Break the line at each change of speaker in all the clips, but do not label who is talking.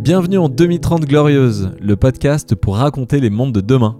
Bienvenue en 2030 Glorieuse, le podcast pour raconter les mondes de demain.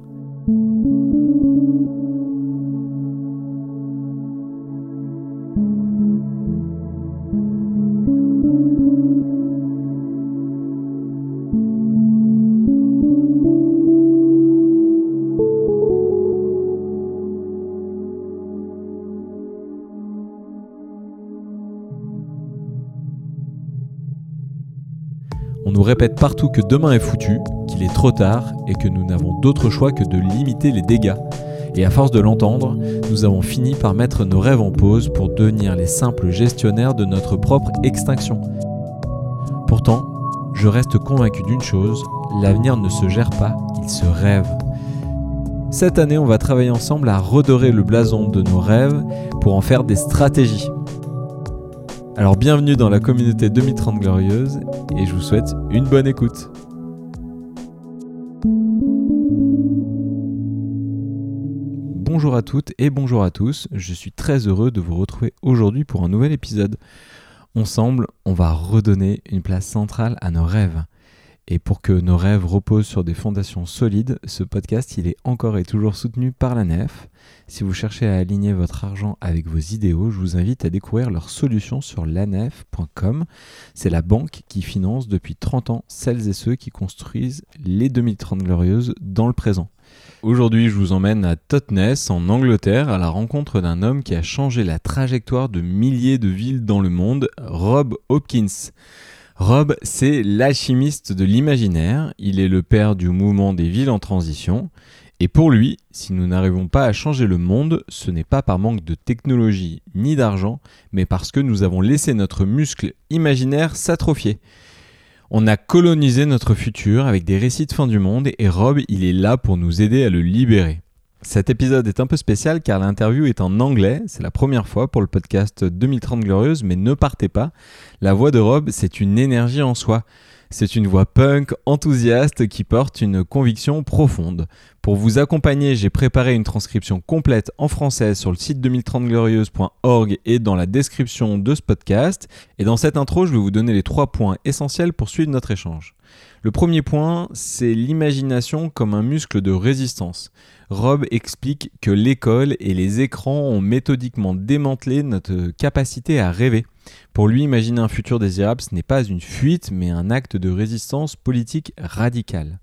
On nous répète partout que demain est foutu, qu'il est trop tard et que nous n'avons d'autre choix que de limiter les dégâts. Et à force de l'entendre, nous avons fini par mettre nos rêves en pause pour devenir les simples gestionnaires de notre propre extinction. Pourtant, je reste convaincu d'une chose, l'avenir ne se gère pas, il se rêve. Cette année, on va travailler ensemble à redorer le blason de nos rêves pour en faire des stratégies. Alors bienvenue dans la communauté 2030 Glorieuse et je vous souhaite une bonne écoute. Bonjour à toutes et bonjour à tous, je suis très heureux de vous retrouver aujourd'hui pour un nouvel épisode. Ensemble, on va redonner une place centrale à nos rêves. Et pour que nos rêves reposent sur des fondations solides, ce podcast il est encore et toujours soutenu par la NEF. Si vous cherchez à aligner votre argent avec vos idéaux, je vous invite à découvrir leurs solutions sur lanef.com. C'est la banque qui finance depuis 30 ans celles et ceux qui construisent les 2030 Glorieuses dans le présent. Aujourd'hui, je vous emmène à Totnes, en Angleterre, à la rencontre d'un homme qui a changé la trajectoire de milliers de villes dans le monde, Rob Hopkins. Rob, c'est l'alchimiste de l'imaginaire, il est le père du mouvement des villes en transition, et pour lui, si nous n'arrivons pas à changer le monde, ce n'est pas par manque de technologie ni d'argent, mais parce que nous avons laissé notre muscle imaginaire s'atrophier. On a colonisé notre futur avec des récits de fin du monde, et Rob, il est là pour nous aider à le libérer. Cet épisode est un peu spécial car l'interview est en anglais, c'est la première fois pour le podcast 2030 Glorieuse, mais ne partez pas, la voix de Rob c'est une énergie en soi, c'est une voix punk, enthousiaste qui porte une conviction profonde. Pour vous accompagner, j'ai préparé une transcription complète en français sur le site 2030glorieuse.org et dans la description de ce podcast, et dans cette intro je vais vous donner les 3 points essentiels pour suivre notre échange. Le premier point, c'est l'imagination comme un muscle de résistance. Rob explique que l'école et les écrans ont méthodiquement démantelé notre capacité à rêver. Pour lui, imaginer un futur désirable, ce n'est pas une fuite, mais un acte de résistance politique radicale.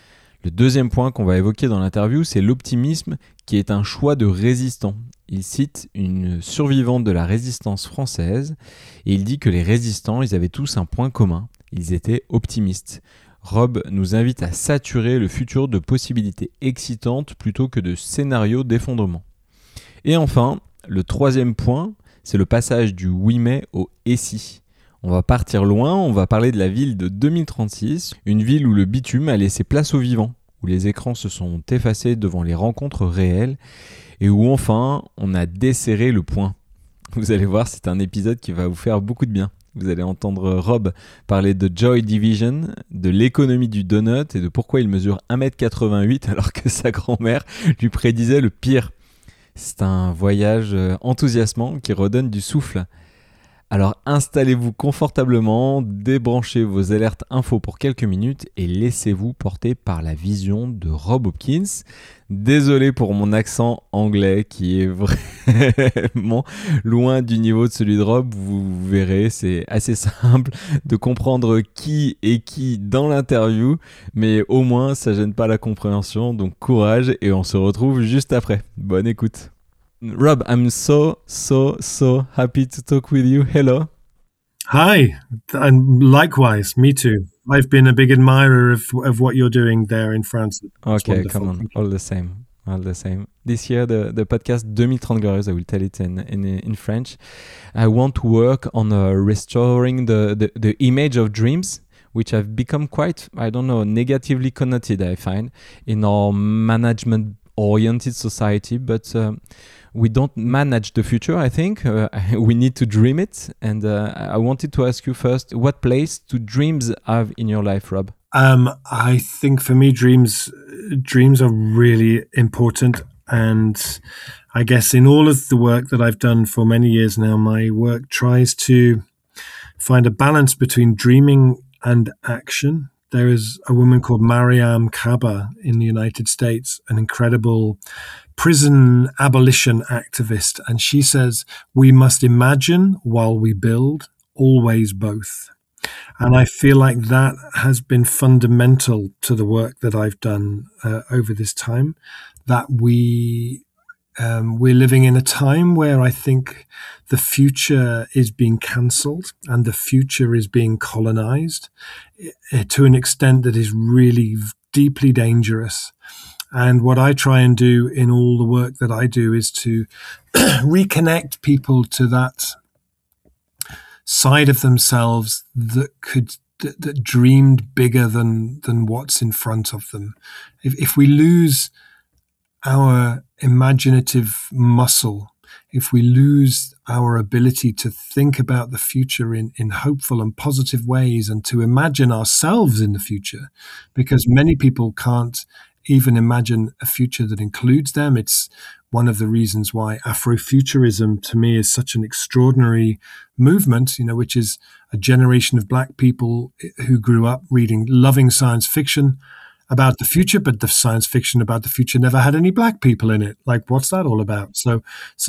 Le deuxième point qu'on va évoquer dans l'interview, c'est l'optimisme qui est un choix de résistant. Il cite une survivante de la résistance française et il dit que les résistants, ils avaient tous un point commun, ils étaient optimistes. Rob nous invite à saturer le futur de possibilités excitantes plutôt que de scénarios d'effondrement. Et enfin, le troisième point, c'est le passage du oui mais au et si. On va partir loin, on va parler de la ville de 2036, une ville où le bitume a laissé place au vivant, où les écrans se sont effacés devant les rencontres réelles et où enfin on a desserré le point. Vous allez voir, c'est un épisode qui va vous faire beaucoup de bien. Vous allez entendre Rob parler de Joy Division, de l'économie du donut et de pourquoi il mesure 1m88 alors que sa grand-mère lui prédisait le pire. C'est un voyage enthousiasmant qui redonne du souffle. Alors installez-vous confortablement, débranchez vos alertes infos pour quelques minutes et laissez-vous porter par la vision de Rob Hopkins. Désolé pour mon accent anglais qui est vraiment loin du niveau de celui de Rob. Vous verrez, c'est assez simple de comprendre qui est qui dans l'interview, mais au moins ça gêne pas la compréhension, donc courage et on se retrouve juste après. Bonne écoute. Rob, I'm so happy to talk with you. Hello.
Hi, and likewise, me too. I've been a big admirer of what you're doing there in France.
Okay, come on, all the same. This year, the podcast 2030 Glorieuse, I will tell it in French. I want to work on restoring the image of dreams, which have become quite, negatively connoted, I find, in our management-oriented society, but we don't manage the future, I think. We need to dream it. And I wanted to ask you first, what place do dreams have in your life, Rob?
I think for me, dreams are really important. And I guess in all of the work that I've done for many years now, my work tries to find a balance between dreaming and action. There is a woman called Mariam Kaba in the United States, an incredible prison abolition activist. And she says, we must imagine while we build, always both. And I feel like that has been fundamental to the work that I've done over this time, that we're living in a time where I think the future is being cancelled and the future is being colonized to an extent that is really deeply dangerous. And what I try and do in all the work that I do is to reconnect people to that side of themselves that dreamed bigger than what's in front of them. If we lose our imaginative muscle, if we lose our ability to think about the future in hopeful and positive ways and to imagine ourselves in the future, because many people can't even imagine a future that includes them. It's one of the reasons why Afrofuturism to me is such an extraordinary movement, which is a generation of Black people who grew up loving science fiction about the future, but the science fiction about the future never had any Black people in it. Like, what's that all about? So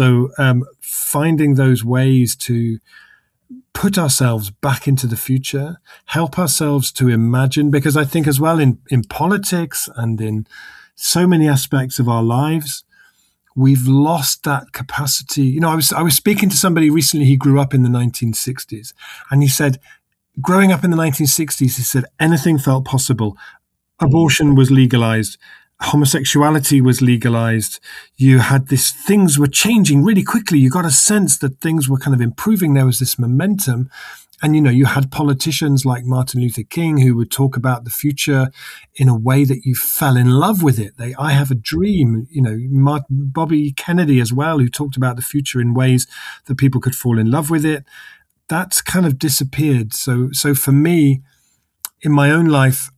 finding those ways to put ourselves back into the future, help ourselves to imagine, because I think as well in politics and in so many aspects of our lives, we've lost that capacity. I was speaking to somebody recently. He grew up in the 1960s, and he said, growing up in the 1960s, he said anything felt possible. Abortion was legalized. Homosexuality was legalized. You had things were changing really quickly. You got a sense that things were kind of improving. There was this momentum. And, you had politicians like Martin Luther King who would talk about the future in a way that you fell in love with it. I have a dream, Bobby Kennedy as well, who talked about the future in ways that people could fall in love with it. That's kind of disappeared. So for me, in my own life,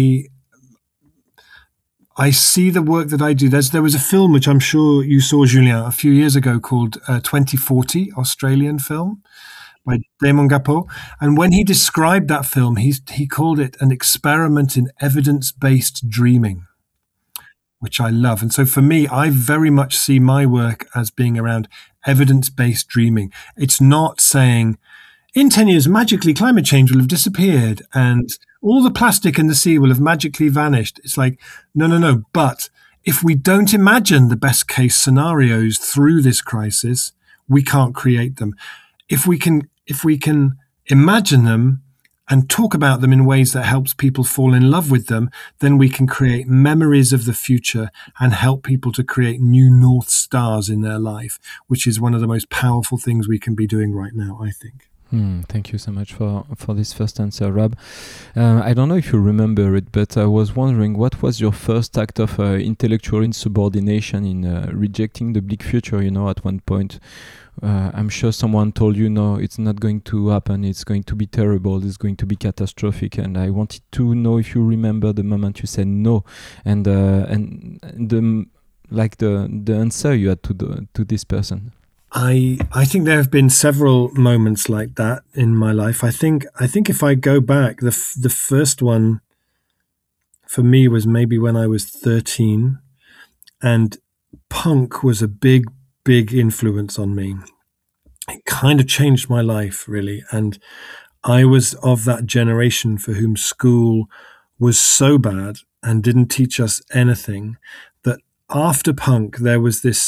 I see the work that I do. There was a film which I'm sure you saw, Julien, a few years ago called 2040, Australian film by Damon Gapeau. And when he described that film, he called it an experiment in evidence-based dreaming, which I love. And so for me, I very much see my work as being around evidence-based dreaming. It's not saying, in 10 years, magically climate change will have disappeared and all the plastic in the sea will have magically vanished. It's like, no. But if we don't imagine the best case scenarios through this crisis, we can't create them. If we can imagine them and talk about them in ways that helps people fall in love with them, then we can create memories of the future and help people to create new North Stars in their life, which is one of the most powerful things we can be doing right now, I think.
Thank you so much for this first answer, Rob. I don't know if you remember it, but I was wondering, what was your first act of intellectual insubordination in rejecting the bleak future? At one point, I'm sure someone told you, no, it's not going to happen. It's going to be terrible. It's going to be catastrophic. And I wanted to know if you remember the moment you said no, and the answer you had to this person.
I think there have been several moments like that in my life. I think if I go back, the first one for me was maybe when I was 13, and punk was a big influence on me. It kind of changed my life, really. And I was of that generation for whom school was so bad and didn't teach us anything that after punk it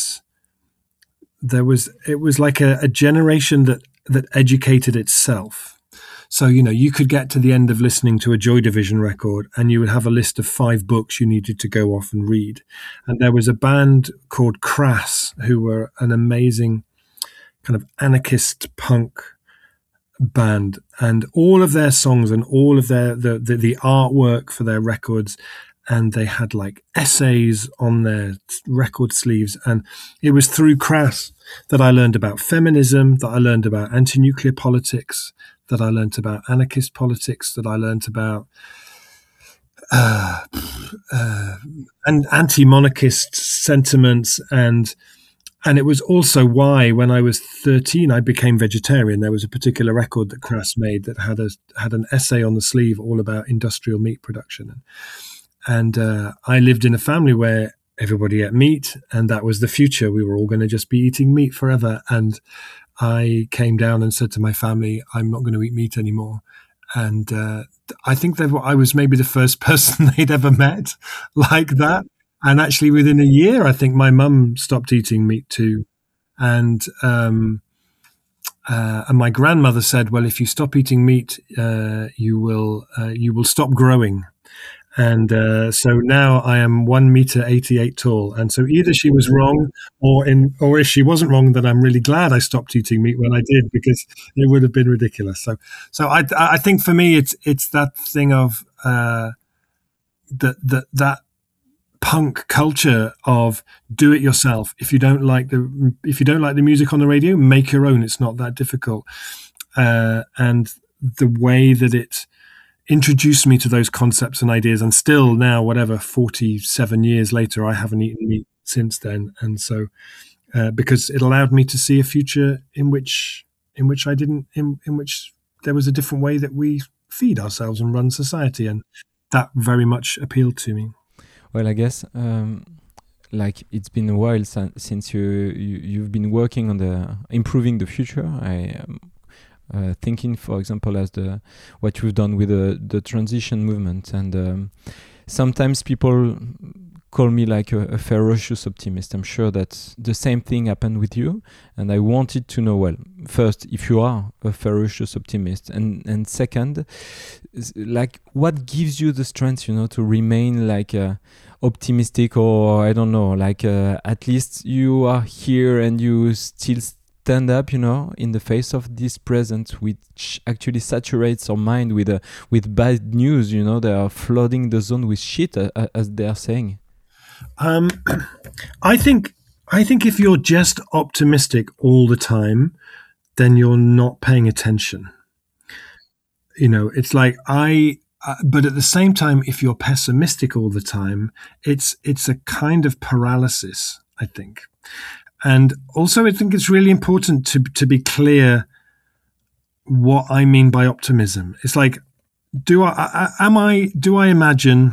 was like a generation that educated itself. So, you could get to the end of listening to a Joy Division record and you would have a list of 5 books you needed to go off and read. And there was a band called Crass, who were an amazing kind of anarchist punk band. And all of their songs and all of the artwork for their records, and they had like essays on their record sleeves. And it was through Crass that I learned about feminism, that I learned about anti-nuclear politics, that I learned about anarchist politics, that I learned about and anti-monarchist sentiments. And And it was also why, when I was 13, I became vegetarian. There was a particular record that Crass made that had an essay on the sleeve all about industrial meat production. And I lived in a family where everybody ate meat, and that was the future. We were all going to just be eating meat forever. And I came down and said to my family, I'm not going to eat meat anymore. And I think that I was maybe the first person they'd ever met like that. And actually, within a year, I think my mum stopped eating meat too. And my grandmother said, "Well, if you stop eating meat, you will stop growing." And so now I am 1 meter 88 tall. And so either she was wrong, or if she wasn't wrong, then I'm really glad I stopped eating meat when I did, because it would have been ridiculous. So I think for me, it's that thing of that punk culture of do it yourself. If you don't like the music on the radio, make your own. It's not that difficult. And the way that it introduced me to those concepts and ideas, and still now, 47 years later, I haven't eaten meat since then. And so because it allowed me to see a future in which there was a different way that we feed ourselves and run society, and that very much appealed to me.
Well, I guess like it's been a while since you've been working on improving the future. I am thinking, for example, as what you've done with the transition movement, and sometimes people call me like a ferocious optimist. I'm sure that the same thing happened with you, and I wanted to know, well, first, if you are a ferocious optimist, and second, like what gives you the strength, to remain like optimistic, or I don't know, like at least you are here and you still stand up, in the face of this present, which actually saturates our mind with bad news. They are flooding the zone with shit, as they are saying.
I think if you're just optimistic all the time, then you're not paying attention. It's like but at the same time, if you're pessimistic all the time, it's a kind of paralysis, I think. And also, I think it's really important to be clear what I mean by optimism. It's like, do I imagine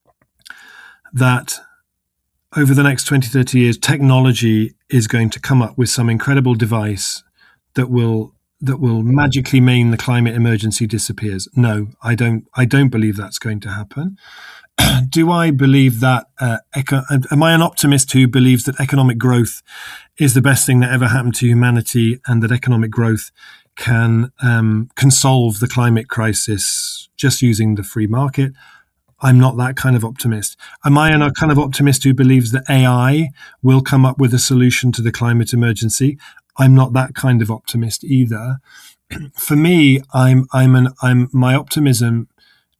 that over the next 20, 30 years, technology is going to come up with some incredible device that will magically mean the climate emergency disappears? No, I don't believe that's going to happen. Do I believe that? Am I an optimist who believes that economic growth is the best thing that ever happened to humanity, and that economic growth can solve the climate crisis just using the free market? I'm not that kind of optimist. Am I a kind of optimist who believes that AI will come up with a solution to the climate emergency? I'm not that kind of optimist either. For me, my optimism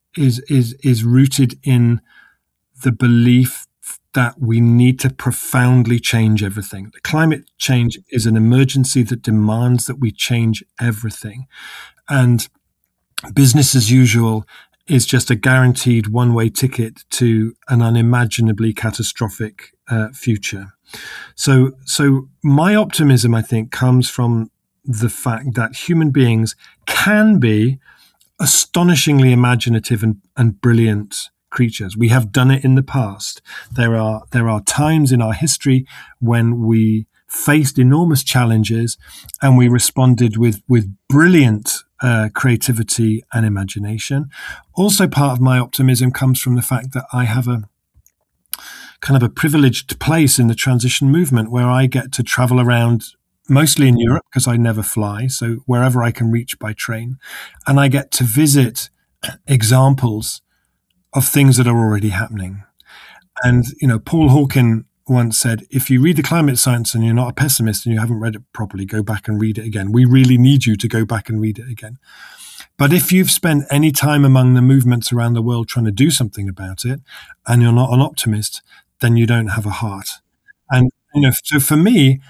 is rooted in the belief that we need to profoundly change everything. The climate change is an emergency that demands that we change everything, and business as usual is just a guaranteed one-way ticket to an unimaginably catastrophic future. So my optimism, I think, comes from the fact that human beings can be astonishingly imaginative and brilliant creatures. We have done it in the past. There are times in our history when we faced enormous challenges and we responded with brilliant creativity and imagination. Also, part of my optimism comes from the fact that I have a kind of a privileged place in the transition movement where I get to travel around, mostly in Europe because I never fly, so wherever I can reach by train, and I get to visit examples of things that are already happening. And Paul Hawken once said, if you read the climate science and you're not a pessimist and you haven't read it properly, go back and read it again. We really need you to go back and read it again. But if you've spent any time among the movements around the world trying to do something about it, and you're not an optimist, then you don't have a heart. And so for me,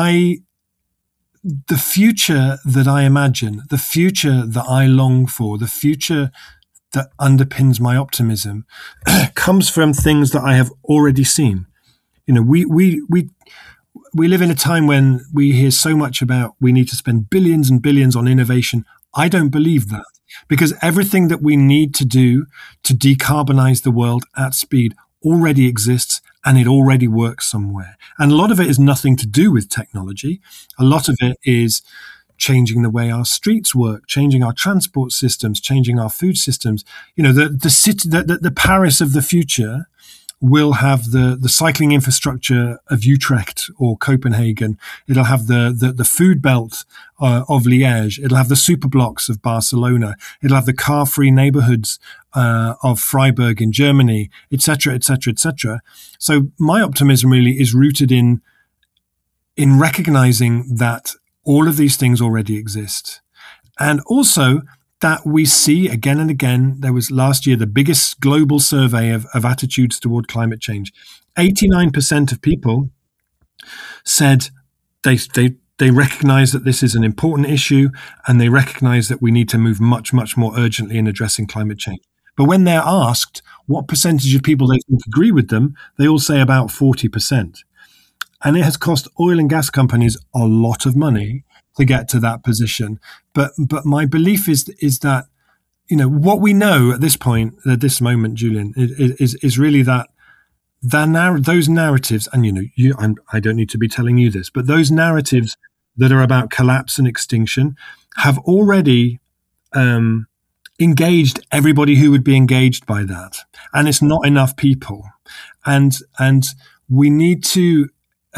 the future that I imagine, the future that I long for, the future that underpins my optimism comes from things that I have already seen. We we live in a time when we hear so much about we need to spend billions and billions on innovation. I don't believe that, because everything that we need to do to decarbonize the world at speed already exists, and it already works somewhere. And a lot of it is nothing to do with technology. A lot of it is changing the way our streets work, changing our transport systems, changing our food systems. The Paris of the future will have the cycling infrastructure of Utrecht or Copenhagen. It'll have the food belt of Liège. It'll have the superblocks of Barcelona. It'll have the car-free neighborhoods of Freiburg in Germany, etc., etc., etc. So my optimism really is rooted in recognizing that all of these things already exist, and also that we see again and again. There was last year the biggest global survey of attitudes toward climate change. 89% of people said they recognize that this is an important issue, and they recognize that we need to move much, much more urgently in addressing climate change. But when they're asked what percentage of people they think agree with them, they all say about 40%. And it has cost oil and gas companies a lot of money to get to that position. But my belief is that, what we know at this point, at this moment, Julian, is really that those narratives, and I don't need to be telling you this, but those narratives that are about collapse and extinction have already engaged everybody who would be engaged by that, and it's not enough people, and we need to.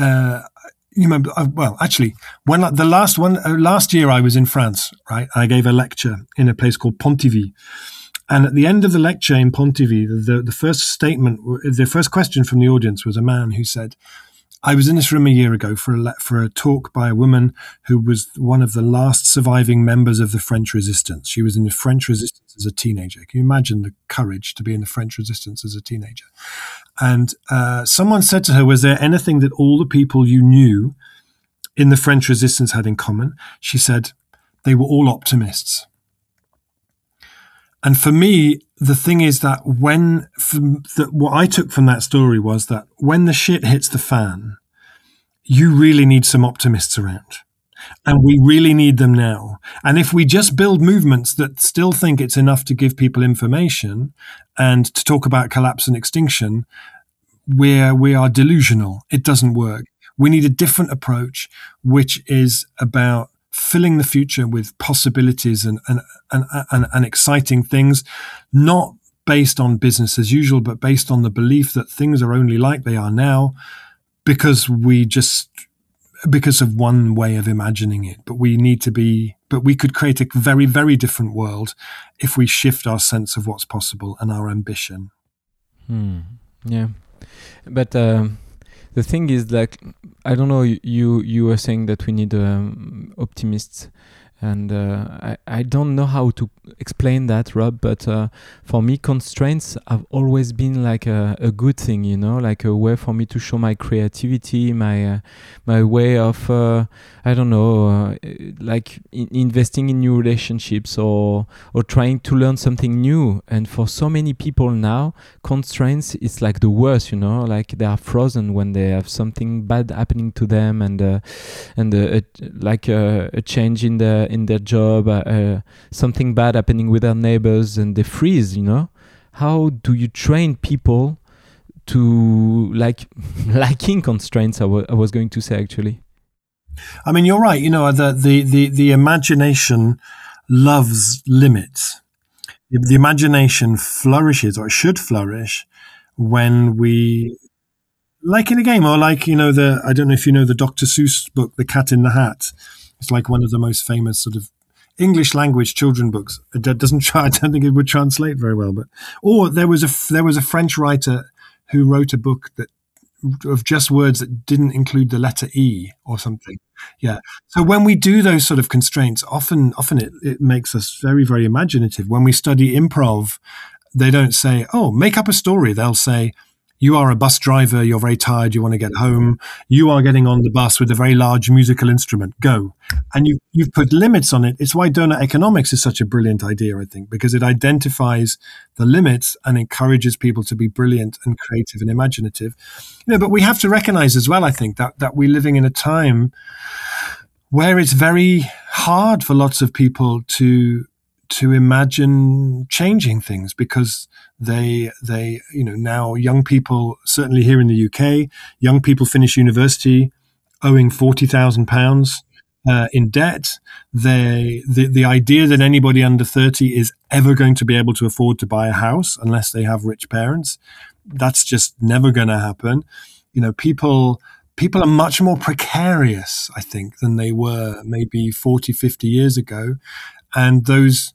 Last year I was in France, right? I gave a lecture in a place called Pontivy. And at the end of the lecture in Pontivy, the first question from the audience was a man who said, I was in this room a year ago for a talk by a woman who was one of the last surviving members of the French resistance. She was in the French resistance as a teenager. Can you imagine the courage to be in the French resistance as a teenager? And someone said to her, was there anything that all the people you knew in the French resistance had in common? She said, they were all optimists. And for me, the thing is that what I took from that story was that when the shit hits the fan, you really need some optimists around. And we really need them now. And if we just build movements that still think it's enough to give people information and to talk about collapse and extinction, we are delusional. It doesn't work. We need a different approach, which is about filling the future with possibilities and exciting things, not based on business as usual, but based on the belief that things are only like they are now because of one way of imagining it. But we could create a very, very different world if we shift our sense of what's possible and our ambition.
Yeah. But the thing is, like, I don't know, you were saying that we need optimists, and I don't know how to explain that, Rob, but for me, constraints have always been like a good thing, like a way for me to show my creativity, my way of, I don't know, like investing in new relationships or trying to learn something new. And for so many people now, constraints is like the worst, like they are frozen when they have something bad happening to them, and a change in their job, something bad happening with their neighbors, and they freeze. How do you train people to liking constraints? I was going to say, actually.
I mean, you're right. The imagination loves limits. The imagination flourishes, or it should flourish, when we, like in a game, or like, I don't know if you know the Dr. Seuss book, The Cat in the Hat. It's like one of the most famous sort of English language children books. I don't think it would translate very well, or there was a French writer who wrote a book of just words that didn't include the letter E or something. Yeah. So when we do those sort of constraints, often it makes us very, very imaginative. When we study improv, they don't say, oh, make up a story. They'll say, You are a bus driver, you're very tired, you want to get home. You are getting on the bus with a very large musical instrument. Go. And you've put limits on it. It's why donut economics is such a brilliant idea, I think, because it identifies the limits and encourages people to be brilliant and creative and imaginative. But we have to recognize as well, I think, that we're living in a time where it's very hard for lots of people to imagine changing things, because they now young people, certainly here in the UK, young people finish university owing £40,000 in debt. The idea that anybody under 30 is ever going to be able to afford to buy a house unless they have rich parents, that's just never going to happen. People are much more precarious, I think, than they were maybe 40, 50 years ago. And those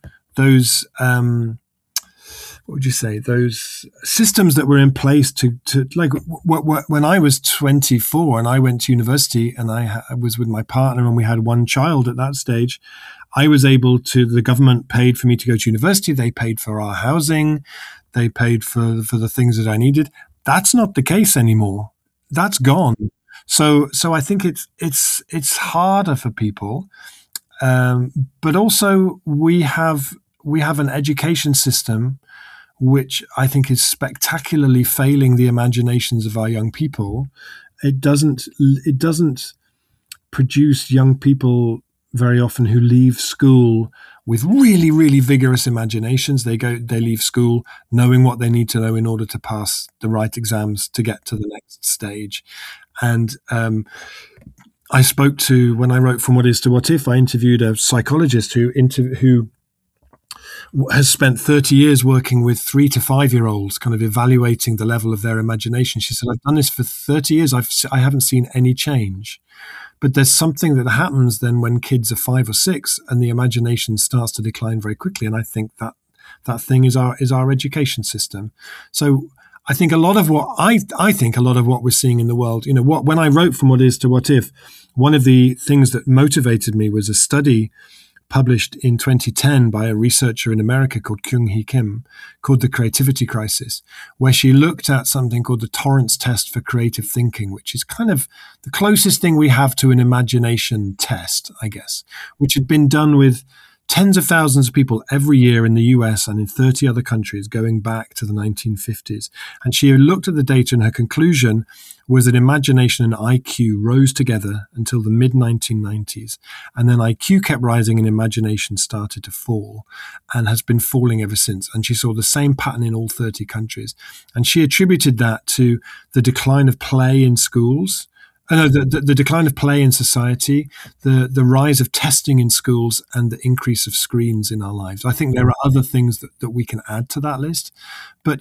what would you say? Those systems that were in place to like when I was 24 and I went to university and I was with my partner and we had one child at that stage, I was able to. The government paid for me to go to university. They paid for our housing. They paid for the things that I needed. That's not the case anymore. That's gone. So I think it's harder for people. But also we have an education system which I think is spectacularly failing the imaginations of our young people. It doesn't produce young people very often who leave school with really, really vigorous imaginations. They leave school knowing what they need to know in order to pass the right exams to get to the next stage. And I spoke to, when I wrote From What Is to What If, I interviewed a psychologist who has spent 30 years working with 3 to 5 year olds, kind of evaluating the level of their imagination. She said, I've done this for 30 years. I haven't seen any change. But there's something that happens then when kids are 5 or 6 and the imagination starts to decline very quickly. And I think that thing is our education system. So I think a lot of what we're seeing in the world, when I wrote From What Is to What If, one of the things that motivated me was a study published in 2010 by a researcher in America called Kyung-Hee Kim, called The Creativity Crisis, where she looked at something called the Torrance test for creative thinking, which is kind of the closest thing we have to an imagination test, I guess, which had been done with tens of thousands of people every year in the US and in 30 other countries going back to the 1950s. And she looked at the data, and her conclusion was that imagination and IQ rose together until the mid-1990s. And then IQ kept rising and imagination started to fall and has been falling ever since. And she saw the same pattern in all 30 countries. And she attributed that to the decline of play in schools, the decline of play in society, the rise of testing in schools, and the increase of screens in our lives. I think there are other things that we can add to that list. But,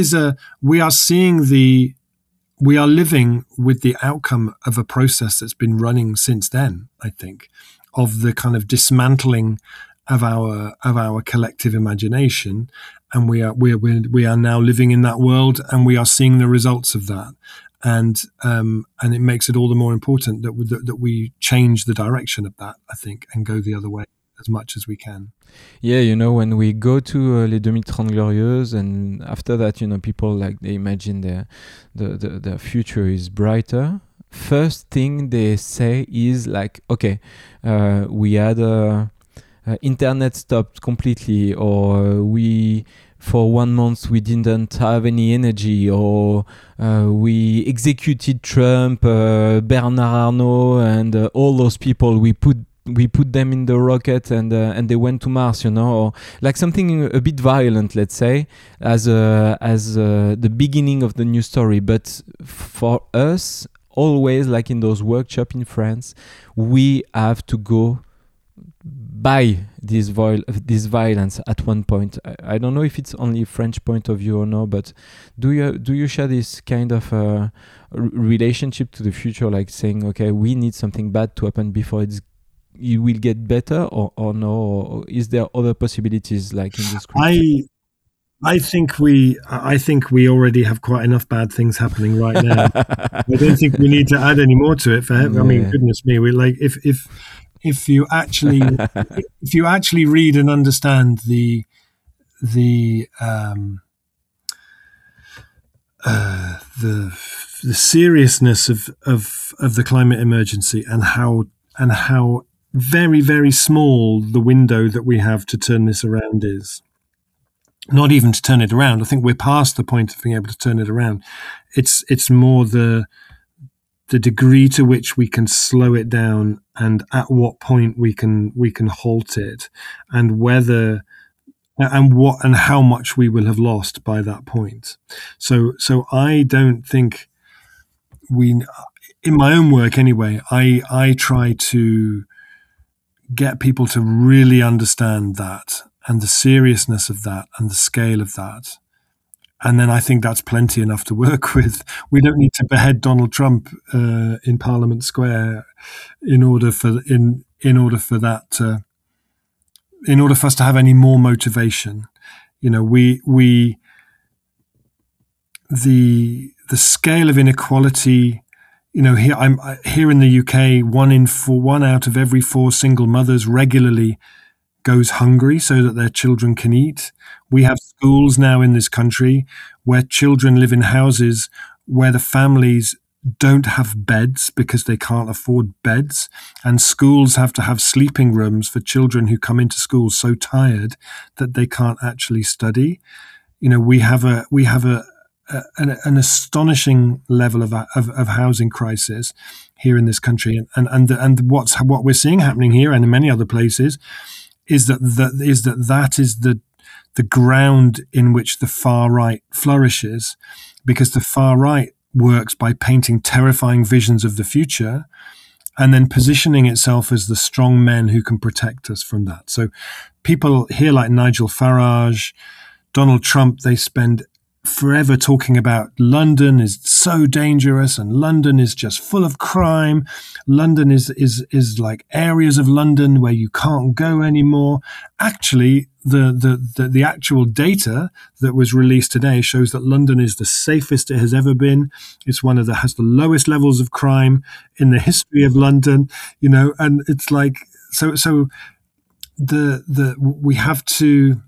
we are living with the outcome of a process that's been running since then, I think, of the kind of dismantling of our collective imagination. And we are now living in that world, and we are seeing the results of that. And it makes it all the more important that we change the direction of that, I think, and go the other way as much as we can.
Yeah, when we go to Les 2030 Glorieuses, and after that, people they imagine the future is brighter. First thing they say is like, okay, we had internet stopped completely, or for 1 month we didn't have any energy, or we executed Trump, Bernard Arnault, and all those people. We put them in the rocket and they went to Mars, or like something a bit violent, let's say, as the beginning of the new story. But for us, always, like in those workshops in France, we have to go by this violence at one point. I don't know if it's only a French point of view or no, but do you share this kind of relationship to the future, like saying, okay, we need something bad to happen before it will get better, or no? Or is there other possibilities, like in the script?
I think we already have quite enough bad things happening right now. I don't think we need to add any more to it. I mean, goodness me, we like if you actually read and understand the the seriousness of the climate emergency, and how very, very small the window that we have to turn this around is. Not even to turn it around. I think we're past the point of being able to turn it around. It's more the degree to which we can slow it down, and at what point we can halt it, and whether and how much we will have lost by that point. So I don't think in my own work anyway, I try to get people to really understand that, and the seriousness of that, and the scale of that. And then I think that's plenty enough to work with. We don't need to behead Donald Trump in Parliament Square in order for that in order for us to have any more motivation. The scale of inequality. Here in the UK, one out of every 4 single mothers regularly goes hungry so that their children can eat. We have schools now in this country where children live in houses where the families don't have beds because they can't afford beds, and schools have to have sleeping rooms for children who come into school so tired that they can't actually study. We have an astonishing level of housing crisis here in this country, and what we're seeing happening here and in many other places is that is the ground in which the far right flourishes, because the far right works by painting terrifying visions of the future and then positioning itself as the strong men who can protect us from that. So people here like Nigel Farage, Donald Trump, they spend forever talking about London is so dangerous and London is just full of crime. London is like areas of London where you can't go anymore. Actually, the actual data that was released today shows that London is the safest it has ever been. It's has the lowest levels of crime in the history of London, and it's like so we have to.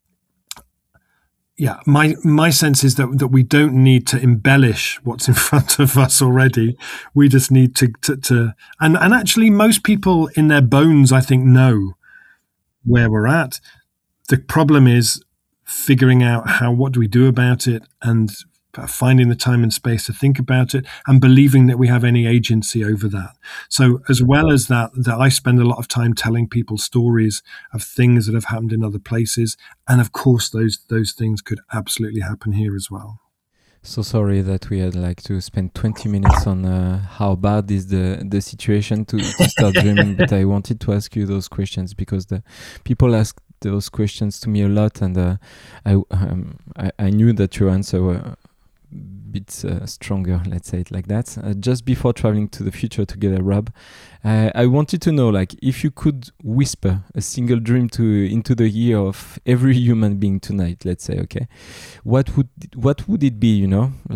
Yeah, my sense is that we don't need to embellish what's in front of us already. We just need to and actually most people in their bones, I think, know where we're at. The problem is figuring out what do we do about it, and finding the time and space to think about it, and believing that we have any agency over that. So as well as that I spend a lot of time telling people stories of things that have happened in other places. And of course, those things could absolutely happen here as well.
So sorry that we had to spend 20 minutes on how bad is the situation to start dreaming, but I wanted to ask you those questions because the people ask those questions to me a lot, and I knew that your answer were bit stronger, let's say it like that. Just before traveling to the future together, Rob, I wanted to know, if you could whisper a single dream into the ear of every human being tonight, let's say, okay, what would it be?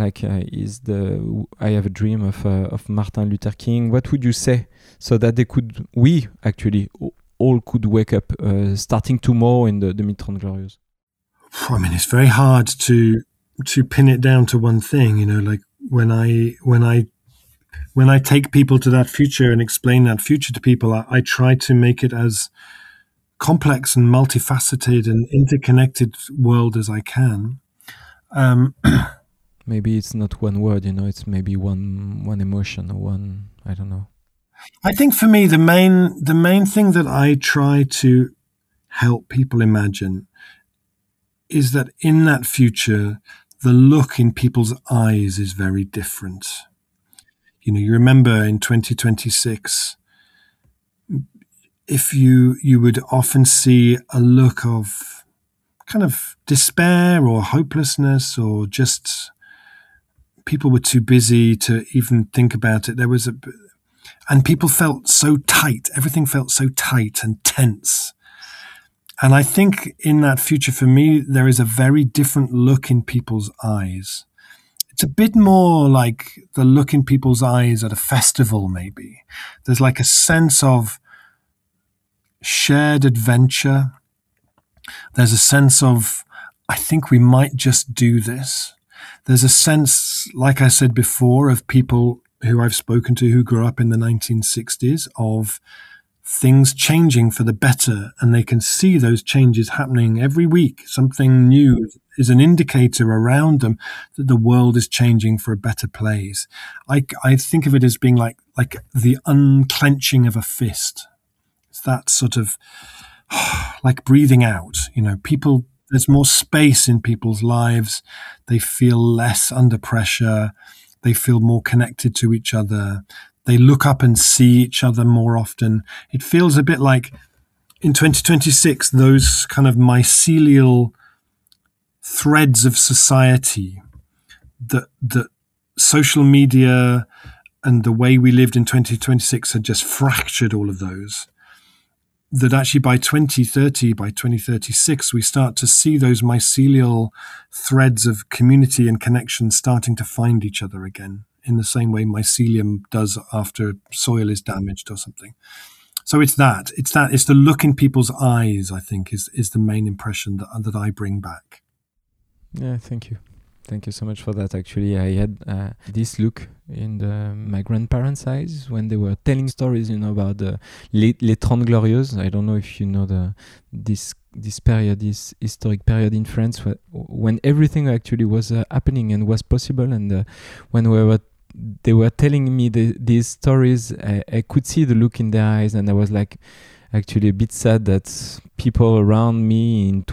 I have a dream of Martin Luther King. What would you say so that we actually all could wake up starting tomorrow in the Mid-30 Glorious?
I mean, it's very hard to pin it down to one thing, when I take people to that future and explain that future to people, I try to make it as complex and multifaceted and interconnected world as I can.
Maybe it's not one word, it's maybe one emotion or one, I don't know.
I think for me, the main thing that I try to help people imagine is that in that future, the look in people's eyes is very different. You remember in 2026, if you would often see a look of kind of despair or hopelessness, or just people were too busy to even think about it. And people felt so tight. Everything felt so tight and tense. And I think in that future, for me, there is a very different look in people's eyes. It's a bit more like the look in people's eyes at a festival, maybe. There's a sense of shared adventure. There's a sense of, I think we might just do this. There's a sense, like I said before, of people who I've spoken to who grew up in the 1960s, of things changing for the better, and they can see those changes happening every week. Something new is an indicator around them that the world is changing for a better place. I think of it as being like the unclenching of a fist. It's that sort of like breathing out. People, there's more space in people's lives. They feel less under pressure. They feel more connected to each other. They look up and see each other more often. It feels a bit like in 2026, those kind of mycelial threads of society that social media and the way we lived in 2026 had just fractured all of those. That actually by 2030, by 2036, we start to see those mycelial threads of community and connection starting to find each other again, in the same way mycelium does after soil is damaged or something. So it's the look in people's eyes, I think, is the main impression that I bring back.
Yeah, thank you. Thank you so much for that. Actually, I had this look in my grandparents' eyes when they were telling stories, about les Trente Glorieuses. I don't know if you know this period, this historic period in France, when everything actually was happening and was possible, and when they were telling me these stories, I could see the look in their eyes, and I was like, actually a bit sad that people around me in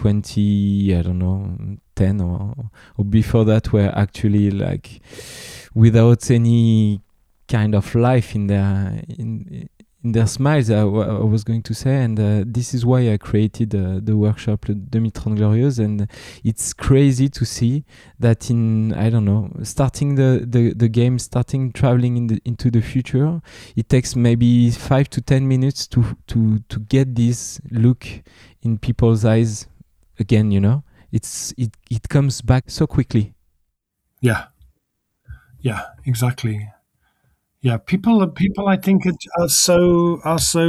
10 or before that were actually like without any kind of life in their smiles, I was going to say. And this is why I created the workshop, Le Demi-Trente Glorieuses. And it's crazy to see that starting the game, starting traveling into the future, it takes maybe 5 to 10 minutes to get this look in people's eyes again, It comes back so quickly.
Yeah, exactly. Yeah, people I think are so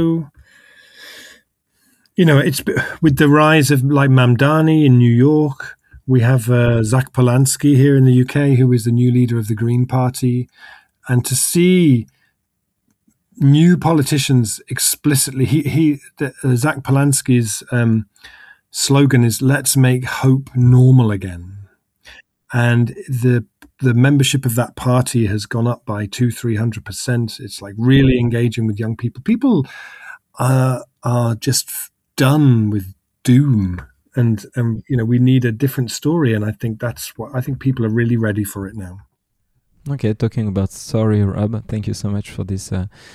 it's with the rise of like Mamdani in New York. We have Zach Polanski here in the UK, who is the new leader of the Green Party, and to see new politicians explicitly, Zach Polanski's slogan is "Let's make hope normal again," and the membership of that party has gone up by 200-300%. It's like really engaging with young people. People are just done with doom, and we need a different story. And I think people are really ready for it now.
Okay, talking about story, Rob, thank you so much for this.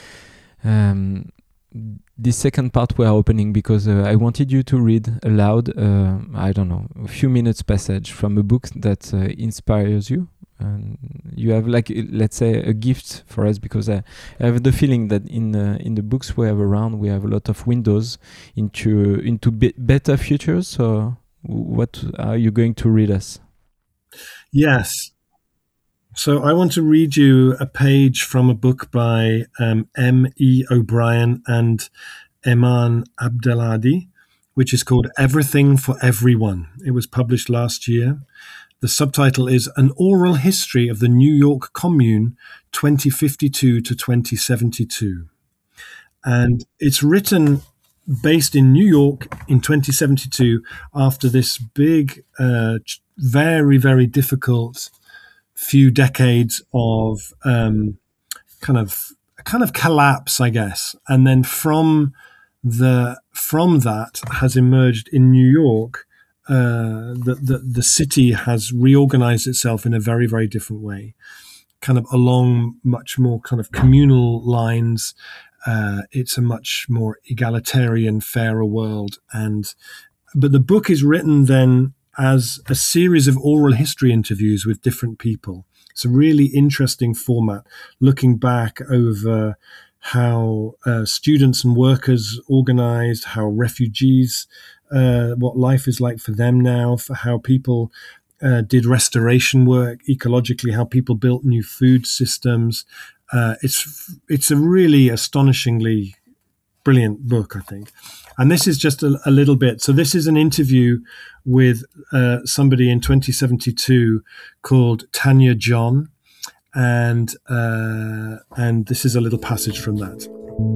This second part we're opening because I wanted you to read aloud, a few minutes passage from a book that inspires you. And you have let's say a gift for us, because I have the feeling that in the books we have around, we have a lot of windows into better futures. So what are you going to read us?
Yes. So I want to read you a page from a book by M.E. O'Brien and Eman Abdelhadi, which is called Everything for Everyone. It was published last year. The subtitle is An Oral History of the New York Commune, 2052 to 2072. And it's written based in New York in 2072 after this big, very, very difficult few decades of kind of collapse, I guess. And then from that has emerged in New York, the city has reorganized itself in a very, very different way, kind of along much more kind of communal lines. It's a much more egalitarian, fairer world. But the book is written then as a series of oral history interviews with different people. It's a really interesting format, looking back over how students and workers organized, how refugees, what life is like for them now, for how people did restoration work ecologically, how people built new food systems. It's a really astonishingly brilliant book, I think. And this is just a little bit. So this is an interview with somebody in 2072 called Tanya John, and this is a little passage from that.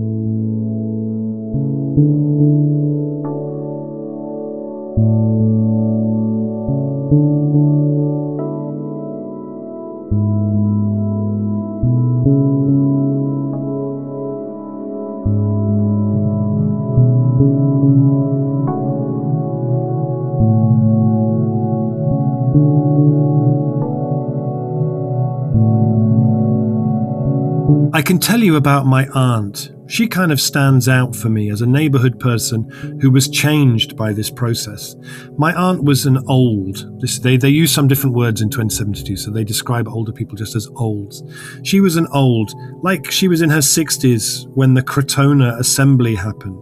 I can tell you about my aunt. She kind of stands out for me as a neighborhood person who was changed by this process. My aunt was an old. They use some different words in 2072, so they describe older people just as olds. She was an old, like she was in her 60s when the Crotona Assembly happened.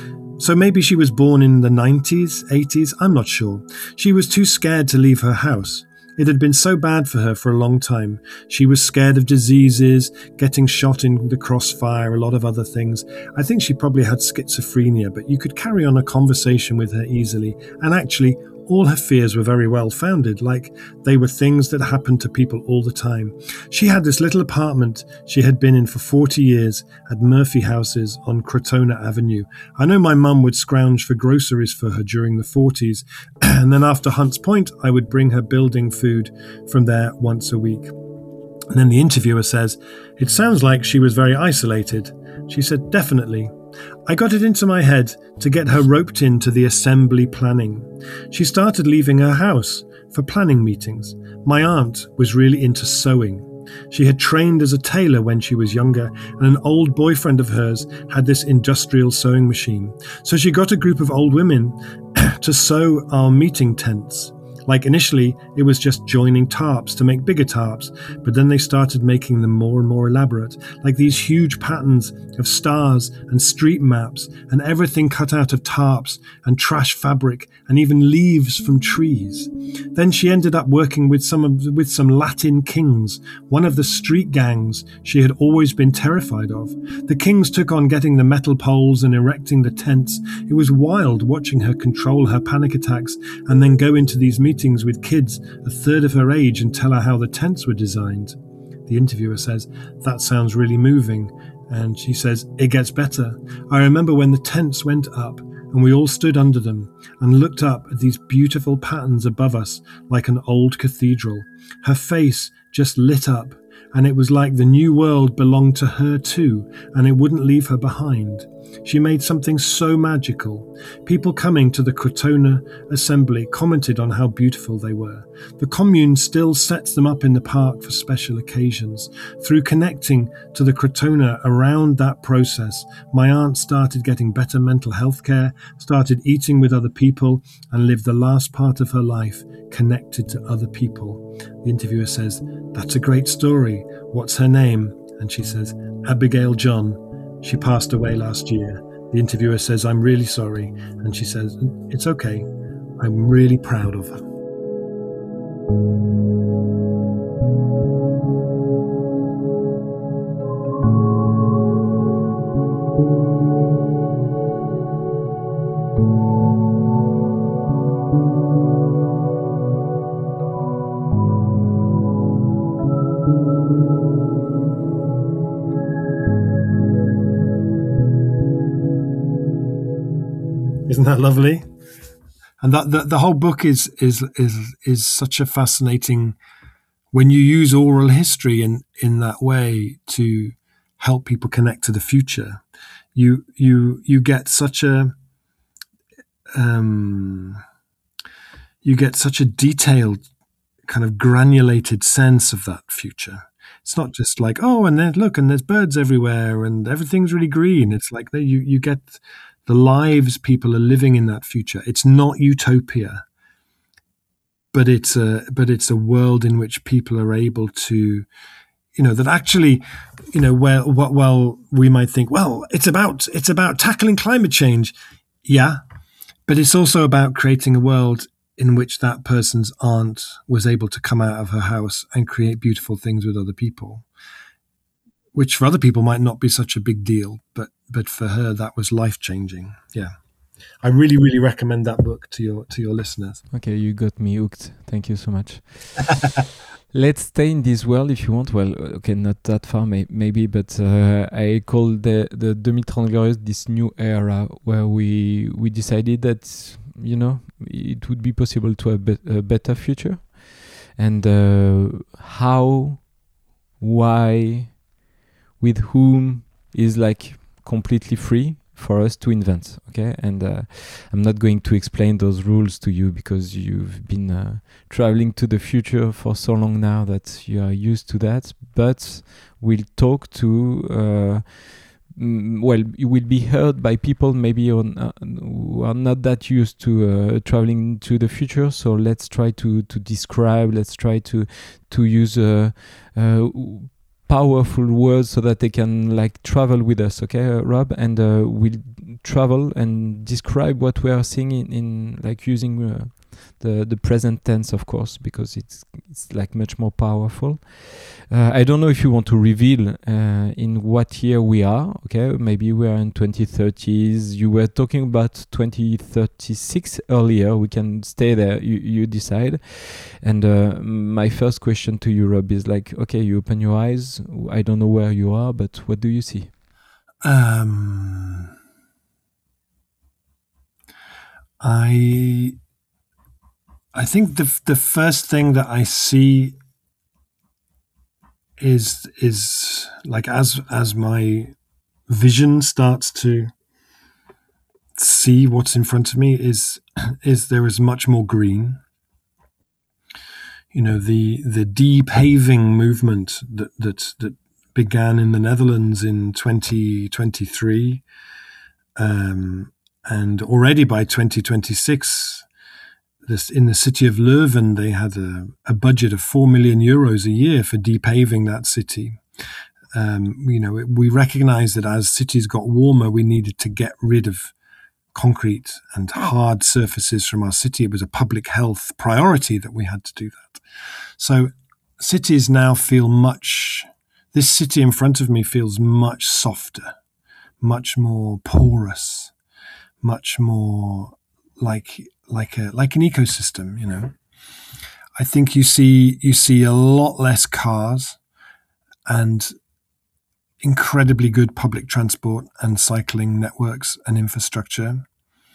So maybe she was born in the 90s, 80s, I'm not sure. She was too scared to leave her house. It had been so bad for her for a long time. She was scared of diseases, getting shot in the crossfire, a lot of other things. I think she probably had schizophrenia, but you could carry on a conversation with her easily. And actually, all her fears were very well founded, like they were things that happened to people all the time. She had this little apartment she had been in for 40 years at Murphy Houses on Crotona Avenue. I know my mum would scrounge for groceries for her during the 40s, and then after Hunts Point, I would bring her building food from there once a week. And then the interviewer says, "It sounds like she was very isolated." She said, "Definitely. I got it into my head to get her roped into the assembly planning. She started leaving her house for planning meetings. My aunt was really into sewing. She had trained as a tailor when she was younger, and an old boyfriend of hers had this industrial sewing machine. So she got a group of old women to sew our meeting tents. Like initially, it was just joining tarps to make bigger tarps, but then they started making them more and more elaborate, like these huge patterns of stars and street maps and everything cut out of tarps and trash fabric and even leaves from trees. Then she ended up working with some Latin kings, one of the street gangs she had always been terrified of. The kings took on getting the metal poles and erecting the tents. It was wild watching her control her panic attacks and then go into these meetings with kids a third of her age and tell her how the tents were designed." The interviewer says, "That sounds really moving." And she says, "It gets better. I remember when the tents went up and we all stood under them and looked up at these beautiful patterns above us like an old cathedral. Her face just lit up, and it was like the new world belonged to her too, and it wouldn't leave her behind. She made something so magical. People coming to the Crotona Assembly commented on how beautiful they were. The commune still sets them up in the park for special occasions. Through connecting to the Crotona around that process, my aunt started getting better mental health care, started eating with other people, and lived the last part of her life connected to other people." The interviewer says, "That's a great story. What's her name?" And she says, "Abigail John. She passed away last year." The interviewer says, "I'm really sorry." And she says, "It's okay. I'm really proud of her." Isn't that lovely? And that the whole book is such a fascinating, when you use oral history in that way to help people connect to the future, you get such a detailed, kind of granulated sense of that future. It's not just like, oh, and then look, and there's birds everywhere and everything's really green. It's like you get the lives people are living in that future. It's not utopia, but it's a world in which people are able to, that actually, well, we might think, well, it's about tackling climate change. Yeah, but it's also about creating a world in which that person's aunt was able to come out of her house and create beautiful things with other people, which for other people might not be such a big deal, but but for her that was life changing. Yeah, I really, really recommend that book to your listeners.
Okay, you got me hooked. Thank you so much. Let's stay in this world if you want. Well, okay, not that far maybe, but I call the 2030 Glorious this new era where we decided that, you know, it would be possible to have a better future. And how, why, with whom is like completely free for us to invent, okay? And I'm not going to explain those rules to you because you've been traveling to the future for so long now that you are used to that. But we'll talk to, well, you will be heard by people maybe who are not that used to traveling to the future. So let's try to describe, let's try to use powerful words so that they can like travel with us, okay, Rob? And we'll travel and describe what we are seeing in like using the present tense, of course, because it's like much more powerful. I don't know if you want to reveal in what year we are, okay? Maybe we are in 2030s. You were talking about 2036 earlier. We can stay there. You decide. And my first question to you, Rob, is like, okay, you open your eyes. I don't know where you are, but what do you see?
I think the first thing that I see is like as my vision starts to see what's in front of me is there is much more green. You know, the depaving movement that began in the Netherlands in 2023, and already by 2026. In the city of Leuven, they had a budget of 4 million euros a year for depaving that city. You know, we recognized that as cities got warmer, we needed to get rid of concrete and hard surfaces from our city. It was a public health priority that we had to do that. So cities now feel this city in front of me feels much softer, much more porous, much more like an ecosystem, you know. I think you see a lot less cars and incredibly good public transport and cycling networks and infrastructure.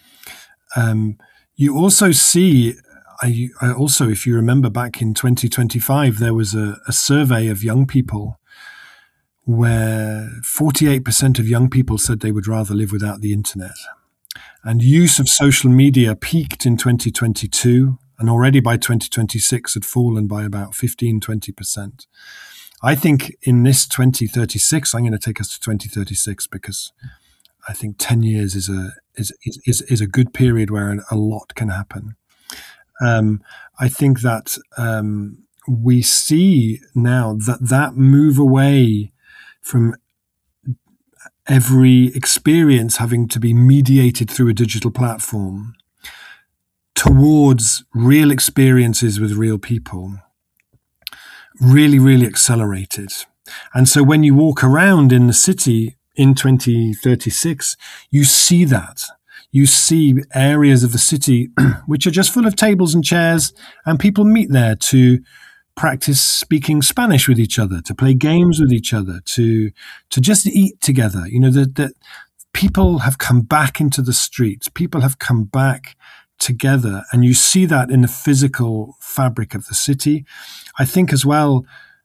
You also see, I also, if you remember back in 2025, there was a survey of young people where 48% of young people said they would rather live without the internet. And use of social media peaked in 2022, and already by 2026 had fallen by about 15-20%. I think in this 2036, I'm going to take us to 2036 because I think 10 years is a good period where a lot can happen. I think that we see now that move away from every experience having to be mediated through a digital platform towards real experiences with real people really, really accelerated. And so when you walk around in the city in 2036, you see that. You see areas of the city which are just full of tables and chairs, and people meet there to practice speaking Spanish with each other, to play games with each other, to just eat together. You know, that people have come back into the streets. People have come back together, and you see that in the physical fabric of the city. I think as well,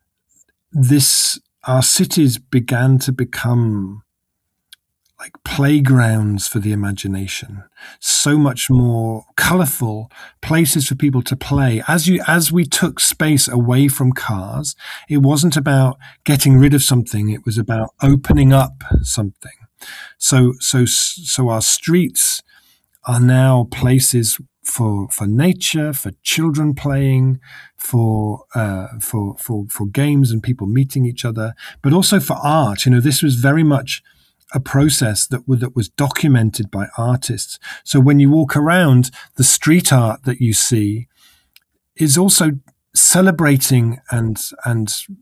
our cities began to become like playgrounds for the imagination, so much more colorful places for people to play. As we took space away from cars, it wasn't about getting rid of something, it was about opening up something. So our streets are now places for nature, for children playing, for games and people meeting each other, but also for art. You know, this was very much a process that was documented by artists. So when you walk around, the street art that you see is also celebrating and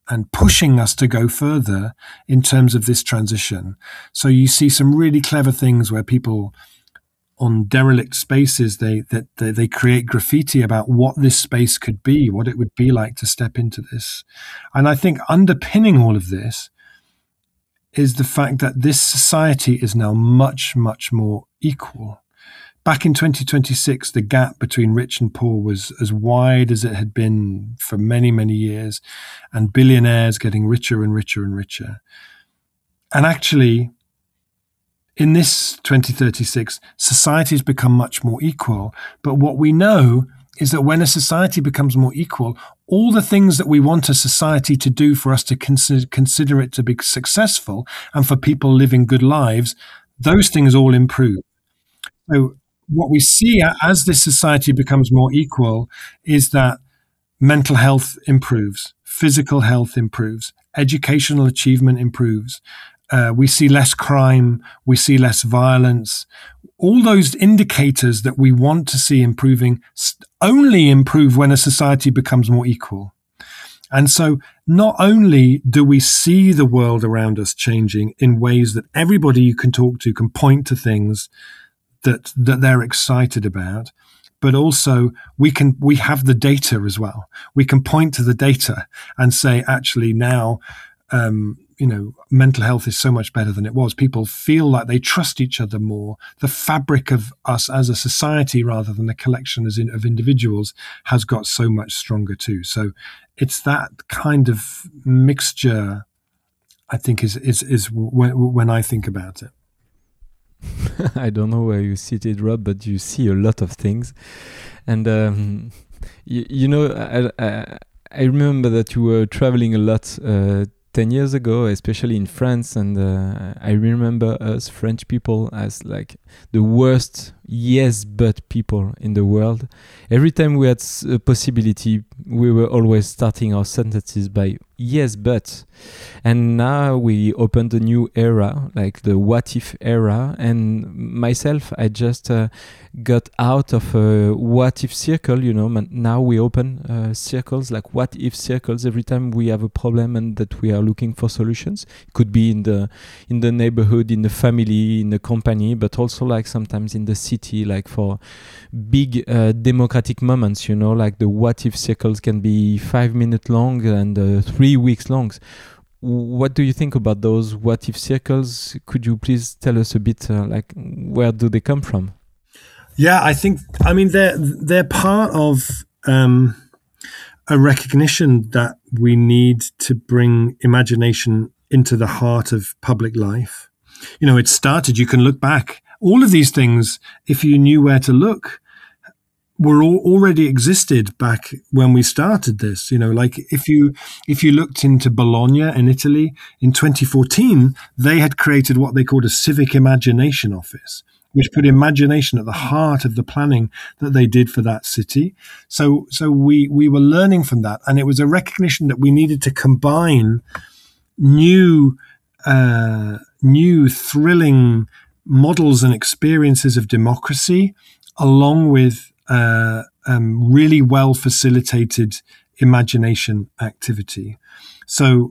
and pushing us to go further in terms of this transition. So you see some really clever things where people on derelict spaces, they create graffiti about what this space could be, what it would be like to step into this. And I think underpinning all of this is the fact that this society is now much, much more equal. Back in 2026, the gap between rich and poor was as wide as it had been for many, many years, and billionaires getting richer and richer and richer. And actually, in this 2036, societies become much more equal. But what we know is that when a society becomes more equal, all the things that we want a society to do for us to consider it to be successful and for people living good lives, those things all improve. So what we see as this society becomes more equal is that mental health improves, physical health improves, educational achievement improves. We see less crime, we see less violence. All those indicators that we want to see improving only improve when a society becomes more equal. And so not only do we see the world around us changing in ways that everybody you can talk to can point to things that they're excited about, but also we have the data as well. We can point to the data and say, actually now, mental health is so much better than it was. People feel like they trust each other more. The fabric of us as a society, rather than a collection of individuals, has got so much stronger too. So it's that kind of mixture, I think, is when I think about it.
I don't know where you see it, Rob, but you see a lot of things. And, I remember that you were traveling a lot 10 years ago, especially in France. And I remember us French people as like the worst yes but people in the world. Every time we had a possibility, we were always starting our sentences by yes but. And now we opened a new era, like the what if era. And myself, I just got out of a what if circle, now we open circles, like what if circles, every time we have a problem and that we are looking for solutions. It could be in the neighborhood, in the family, in the company, but also like sometimes in the city, like for big democratic moments, like the what if circles can be 5 minutes long and 3 weeks long. What do you think about those what if circles? Could you please tell us a bit, where do they come from?
Yeah, they're part of a recognition that we need to bring imagination into the heart of public life. It started, you can look back, all of these things, if you knew where to look, were already existed back when we started this. Like if you looked into Bologna in Italy in 2014, they had created what they called a civic imagination office, which put imagination at the heart of the planning that they did for that city. So we were learning from that, and it was a recognition that we needed to combine new thrilling models and experiences of democracy along with really well facilitated imagination activity. So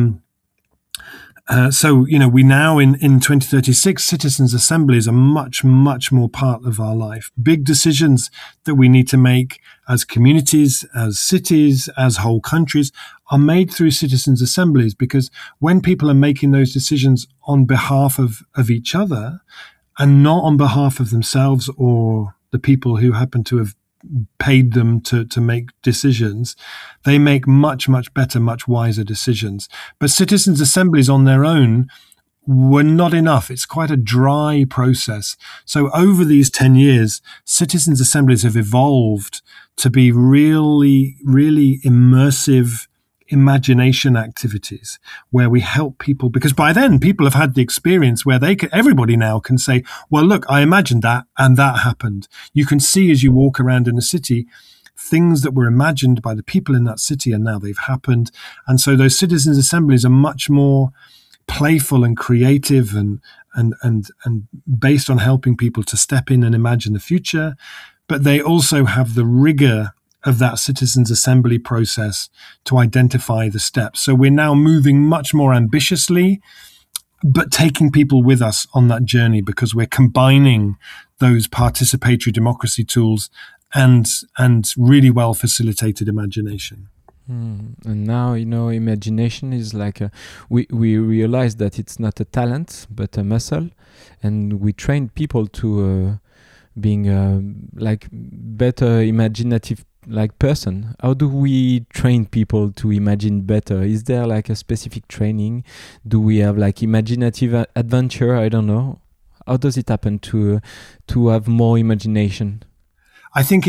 we now in 2036, citizens' assemblies are much, much more part of our life. Big decisions that we need to make as communities, as cities, as whole countries are made through citizens' assemblies, because when people are making those decisions on behalf of each other and not on behalf of themselves or the people who happen to have paid them to make decisions, they make much, much better, much wiser decisions. But citizens' assemblies on their own were not enough. It's quite a dry process. So over these 10 years, citizens' assemblies have evolved to be really, really immersive imagination activities where we help people, because by then people have had the experience where everybody now can say, well, look, I imagined that and that happened. You can see as you walk around in a city, things that were imagined by the people in that city and now they've happened. And so those citizens' assemblies are much more playful and creative and based on helping people to step in and imagine the future. But they also have the rigor of that citizens' assembly process to identify the steps. So we're now moving much more ambitiously, but taking people with us on that journey because we're combining those participatory democracy tools and really well facilitated imagination.
And now, imagination is like we realize that it's not a talent but a muscle, and we train people to being like better imaginative like person. How do we train people to imagine better? Is there like a specific training? Do we have like imaginative adventure? I don't know. How does it happen to have more imagination?
I think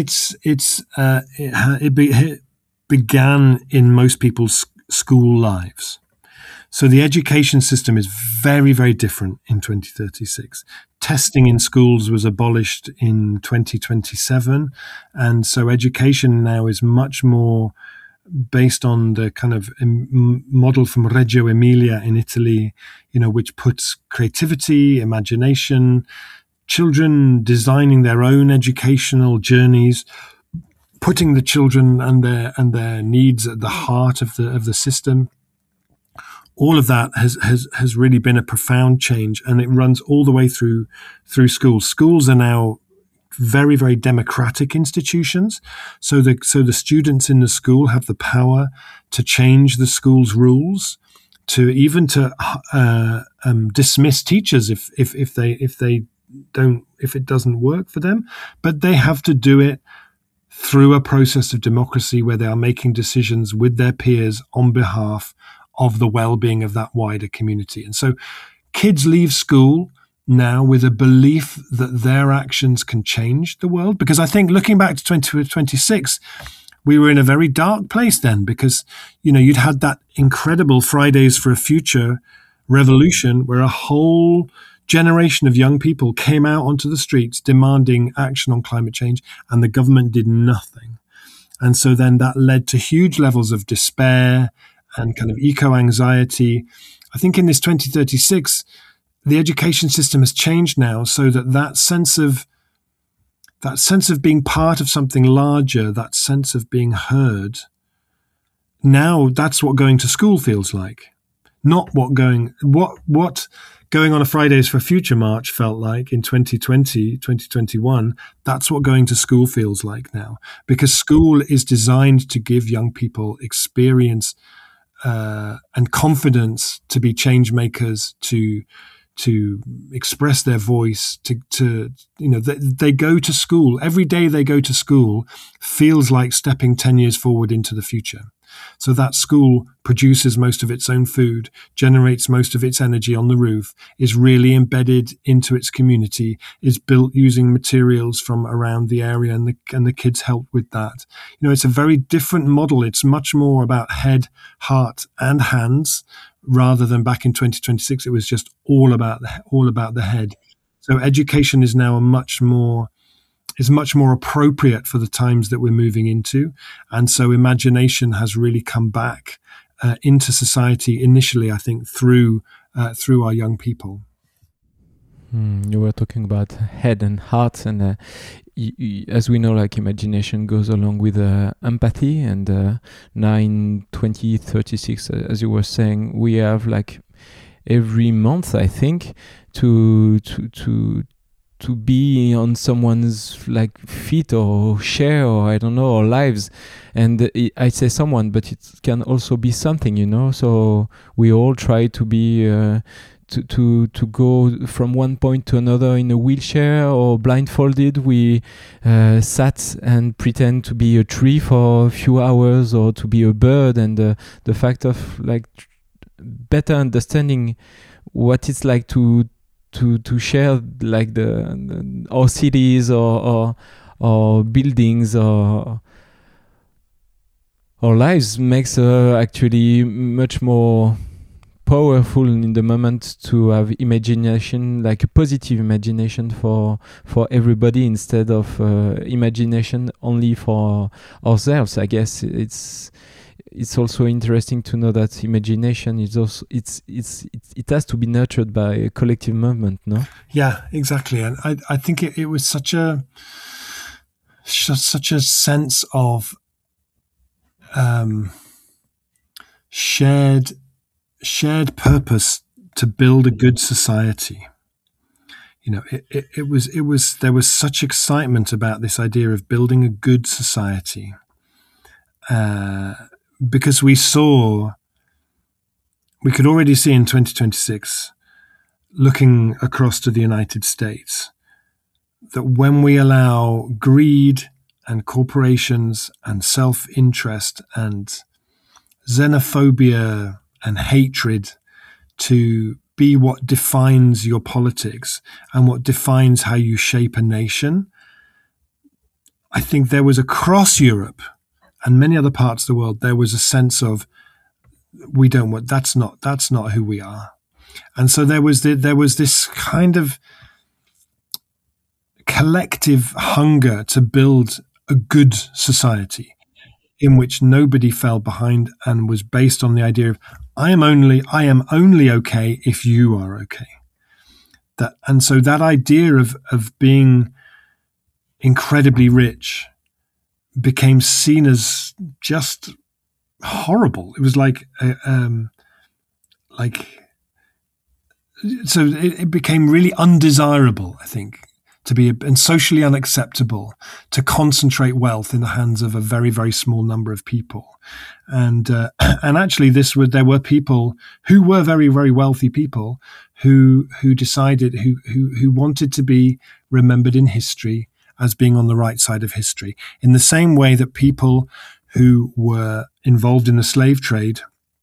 it began in most people's school lives. So the education system is very, very different in 2036. Testing in schools was abolished in 2027. And so education now is much more based on the kind of model from Reggio Emilia in Italy, which puts creativity, imagination, children designing their own educational journeys, putting the children and their needs at the heart of the system. All of that has really been a profound change, and it runs all the way through schools. Schools are now very, very democratic institutions. So the students in the school have the power to change the school's rules, to dismiss teachers if it doesn't work for them. But they have to do it through a process of democracy where they are making decisions with their peers on behalf of the well-being of that wider community. And so kids leave school now with a belief that their actions can change the world. Because I think looking back to 2026, we were in a very dark place then, because, you'd had that incredible Fridays for a Future revolution where a whole generation of young people came out onto the streets demanding action on climate change, and the government did nothing. And so then that led to huge levels of despair and kind of eco-anxiety. I think in this 2036, the education system has changed now so that sense of being part of something larger, that sense of being heard, now that's what going to school feels like. Not what going on a Fridays for Future march felt like in 2020, 2021, that's what going to school feels like now. Because school is designed to give young people experience and confidence to be change makers, to express their voice, they go to school. Every day they go to school feels like stepping 10 years forward into the future. So that school produces most of its own food, generates most of its energy on the roof, is really embedded into its community, is built using materials from around the area, and the kids help with that. It's a very different model. It's much more about head, heart, and hands, rather than back in 2026. It was just all about the head. So education is now much more appropriate for the times that we're moving into. And so imagination has really come back into society initially, I think, through our young people.
You were talking about head and heart, and as we know, like imagination goes along with empathy. And now in 2036, as you were saying, we have like every month, I think, to be on someone's like feet or share, or I don't know, or lives. And I say someone, but it can also be something, so we all try to be to go from one point to another in a wheelchair or blindfolded. We sat and pretend to be a tree for a few hours, or to be a bird. And the fact of like better understanding what it's like to share like our cities or buildings or lives makes actually much more powerful in the moment to have imagination, like a positive imagination for everybody, instead of imagination only for ourselves. I guess it's also interesting to know that imagination is also it has to be nurtured by a collective movement, no?
Yeah, exactly. And I think it was such a sense of shared purpose to build a good society. It was there was such excitement about this idea of building a good society, because we could already see in 2026, looking across to the United States, that when we allow greed and corporations and self-interest and xenophobia and hatred to be what defines your politics and what defines how you shape a nation, I think there was across Europe and many other parts of the world, there was a sense of, we don't want, that's not who we are. And so there was this kind of collective hunger to build a good society in which nobody fell behind and was based on the idea of, I am only okay if you are okay. And so that idea of being incredibly rich became seen as just horrible. It was so it became really undesirable, I think, to be, and socially unacceptable to concentrate wealth in the hands of a very, very small number of people. And actually there were people who were very, very wealthy people who decided, who wanted to be remembered in history as being on the right side of history, in the same way that people who were involved in the slave trade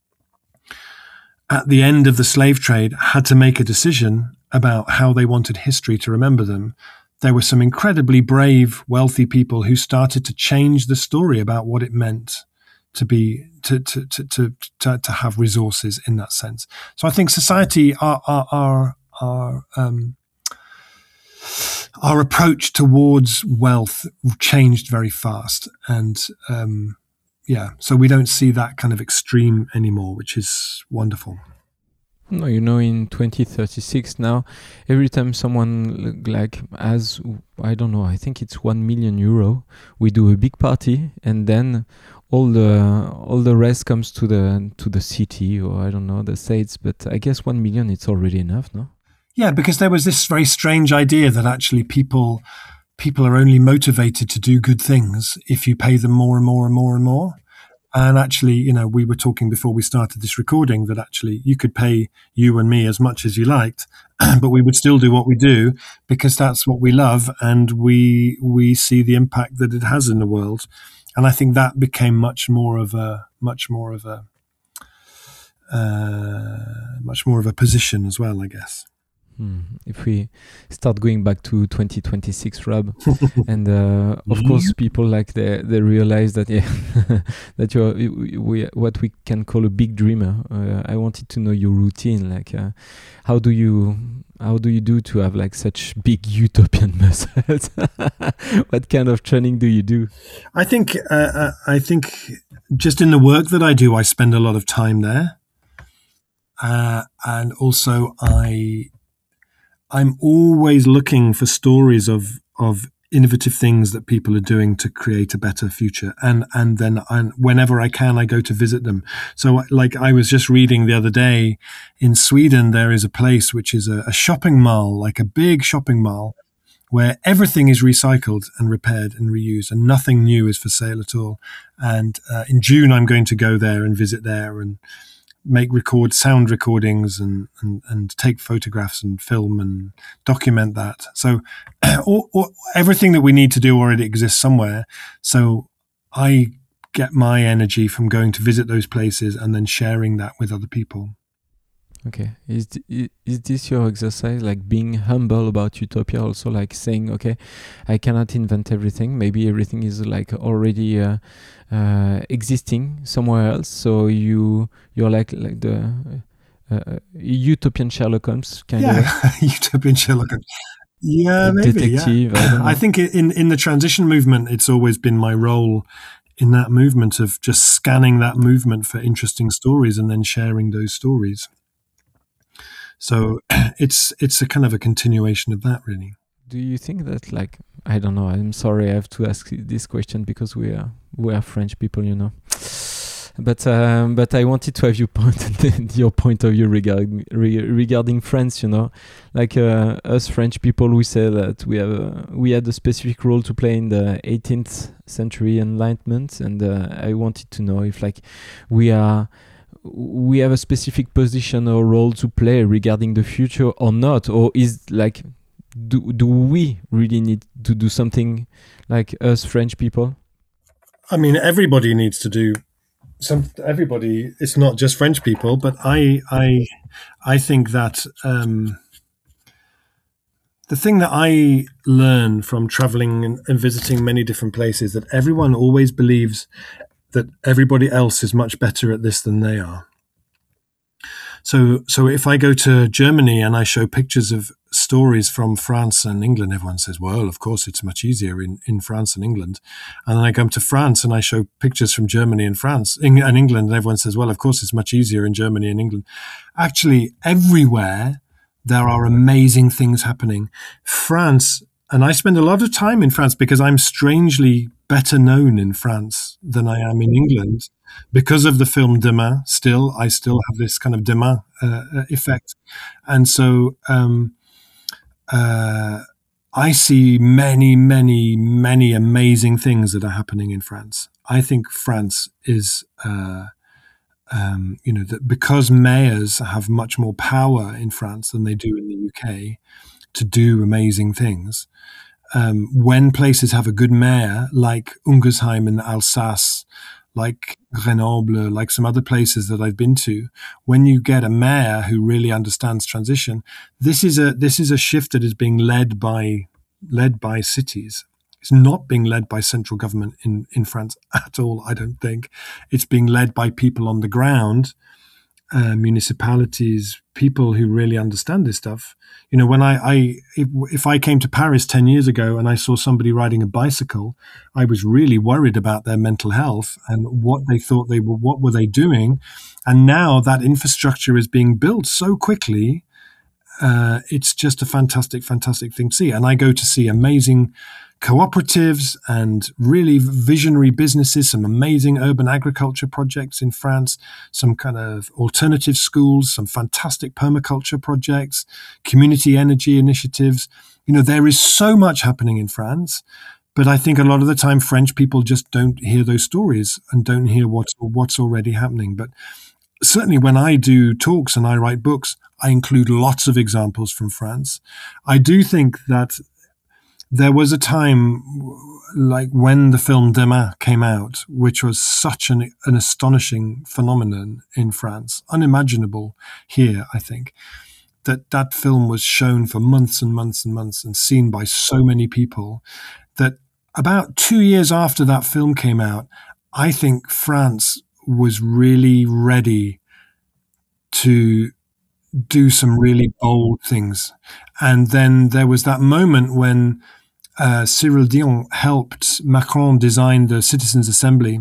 at the end of the slave trade had to make a decision about how they wanted history to remember them. There were some incredibly brave, wealthy people who started to change the story about what it meant to be to have resources in that sense. So I think society, our approach towards wealth changed very fast, and so we don't see that kind of extreme anymore, which is wonderful.
No, in 2036 now, every time someone has, I don't know, I think it's 1 million euro, we do a big party, and then all the rest comes to the city, or I don't know, the States. But I guess 1 million, it's already enough, no?
Yeah, because there was this very strange idea that actually people are only motivated to do good things if you pay them more and more and more and more. And actually, we were talking before we started this recording that actually you could pay you and me as much as you liked, but we would still do what we do because that's what we love, and we see the impact that it has in the world. And I think that became much more of a position as well, I guess.
If we start going back to 2026, Rob, and of course people they realize that that you're what we can call a big dreamer. I wanted to know your routine, how do you do to have such big utopian muscles? What kind of training do you do?
I think just in the work that I do, I spend a lot of time there, and also I'm always looking for stories of innovative things that people are doing to create a better future. And then whenever I can, I go to visit them. So I was just reading the other day, in Sweden, there is a place which is a shopping mall, like a big shopping mall, where everything is recycled and repaired and reused, and nothing new is for sale at all. And in June, I'm going to go there and visit there and record sound recordings and take photographs and film and document that. So everything that we need to do already exists somewhere. So I get my energy from going to visit those places and then sharing that with other people.
Okay. Is this your exercise, being humble about utopia, also saying, okay, I cannot invent everything. Maybe everything is already existing somewhere else. So you're like the utopian Sherlock Holmes kind of.
Yeah, utopian Sherlock Holmes. Yeah, maybe.
Detective.
Yeah.
I don't know.
I think in the transition movement, it's always been my role in that movement of just scanning that movement for interesting stories and then sharing those stories. So it's a kind of a continuation of that, really.
Do you think that, I don't know, I'm sorry I have to ask this question because we are French people, but I wanted to have your point of view regarding France. You know, like us French people, we say that we had a specific role to play in the 18th century Enlightenment, and I wanted to know if like we have a specific position or role to play regarding the future or not, or is like do we really need to do something, like us French people?
I mean, everybody needs to do everybody. It's not just French people, but I think that the thing that I learn from traveling and visiting many different places, that everyone always believes that everybody else is much better at this than they are. So if I go to Germany and I show pictures of stories from France and England, everyone says, well, of course, it's much easier in France and England. And then I come to France and I show pictures from Germany and and England, and everyone says, well, of course, it's much easier in Germany and England. Actually, everywhere there are amazing things happening. France, and I spend a lot of time in France because I'm strangely better known in France than I am in England. Because of the film Demain, I still have this kind of Demain effect. And so I see many, many, many amazing things that are happening in France. I think France is, that because mayors have much more power in France than they do in the UK to do amazing things. When places have a good mayor, like Ungersheim in Alsace, like Grenoble, like some other places that I've been to, when you get a mayor who really understands transition, this is a shift that is being led by cities. It's not being led by central government in France at all, I don't think. It's being led by people on the ground, municipalities, people who really understand this stuff. You know, when if I came to Paris 10 years ago and I saw somebody riding a bicycle, I was really worried about their mental health and what were they doing. And now that infrastructure is being built so quickly. It's just a fantastic, fantastic thing to see. And I go to see amazing cooperatives and really visionary businesses, some amazing urban agriculture projects in France, some kind of alternative schools, some fantastic permaculture projects, community energy initiatives. You know, there is so much happening in France, but I think a lot of the time French people just don't hear those stories and don't hear what's already happening. But certainly when I do talks and I write books, I include lots of examples from France. I do think that there was a time, like when the film Demain came out, which was such an astonishing phenomenon in France, unimaginable here, I think, that film was shown for months and months and months and seen by so many people, that about 2 years after that film came out, I think France was really ready to do some really bold things. And then there was that moment when Cyril Dion helped Macron design the Citizens' Assembly.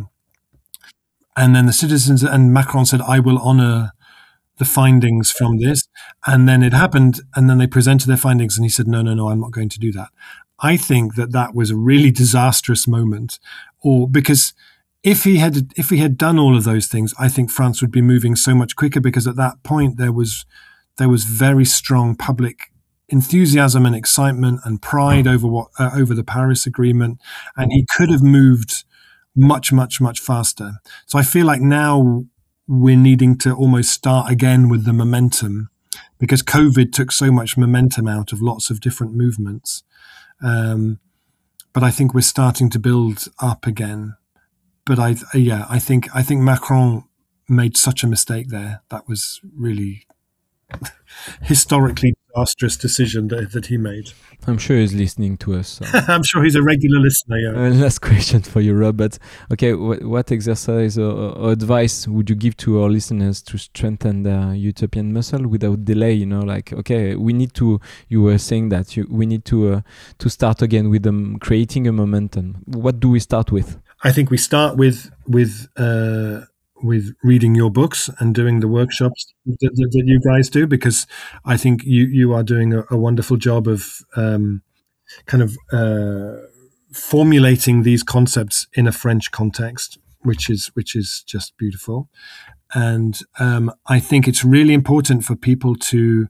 And then Macron said, I will honor the findings from this. And then it happened, and then they presented their findings, and he said, no, I'm not going to do that. I think that was a really disastrous moment, because if he had done all of those things, I think France would be moving so much quicker, because at that point there was very strong public enthusiasm and excitement and pride over the Paris Agreement, and he could have moved much, much, much faster. So I feel like now we're needing to almost start again with the momentum, because COVID took so much momentum out of lots of different movements. But I think we're starting to build up again. But I think Macron made such a mistake there. That was really historically disastrous decision that he made.
I'm sure he's listening to us. So.
I'm sure he's a regular listener. Yeah.
Last question for you, Rob. But okay, what exercise or advice would you give to our listeners to strengthen their utopian muscle without delay? You know, like, okay, we need to. You were saying that we need to start again with creating a momentum. What do we start with?
I think we start with reading your books and doing the workshops that you guys do, because I think you are doing a wonderful job of formulating these concepts in a French context. which is just beautiful. And I think it's really important for people to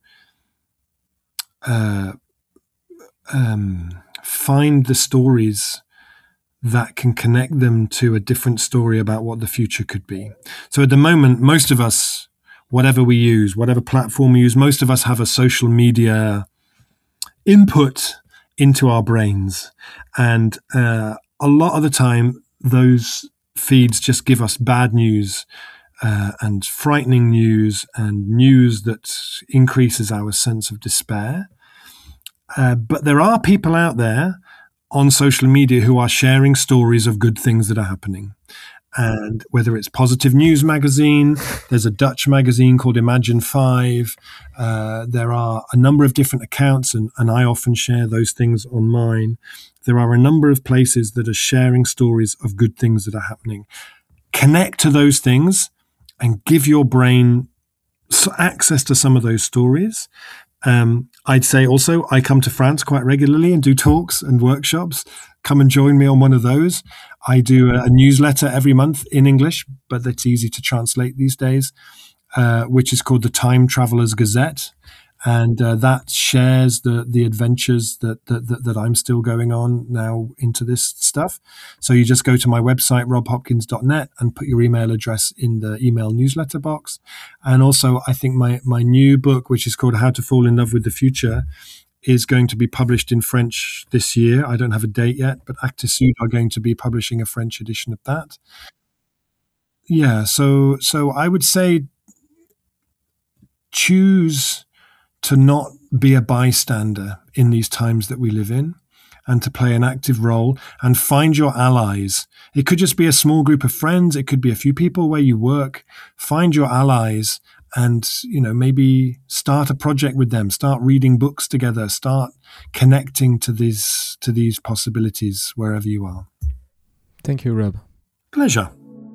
find the stories that can connect them to a different story about what the future could be. So at the moment, most of us, whatever we use, whatever platform we use, most of us have a social media input into our brains. And a lot of the time, those feeds just give us bad news and frightening news and news that increases our sense of despair. But there are people out there on social media who are sharing stories of good things that are happening. And whether it's Positive News magazine, there's a Dutch magazine called Imagine 5. There are a number of different accounts, and I often share those things on mine. There are a number of places that are sharing stories of good things that are happening. Connect to those things and give your brain access to some of those stories. I'd say also I come to France quite regularly and do talks and workshops. Come and join me on one of those. I do a newsletter every month in English, but it's easy to translate these days, which is called the Time Traveller's Gazette. And that shares the adventures that I'm still going on now into this stuff. So you just go to my website, robhopkins.net, and put your email address in the email newsletter box. And also, I think my new book, which is called How to Fall in Love with the Future, is going to be published in French this year. I don't have a date yet, but Actes Sud are going to be publishing a French edition of that. Yeah, so I would say choose to not be a bystander in these times that we live in, and to play an active role and find your allies. It could just be a small group of friends. It could be a few people where you work. Find your allies and, maybe start a project with them, start reading books together, start connecting to these possibilities wherever you are.
Thank you, Rob.
Pleasure.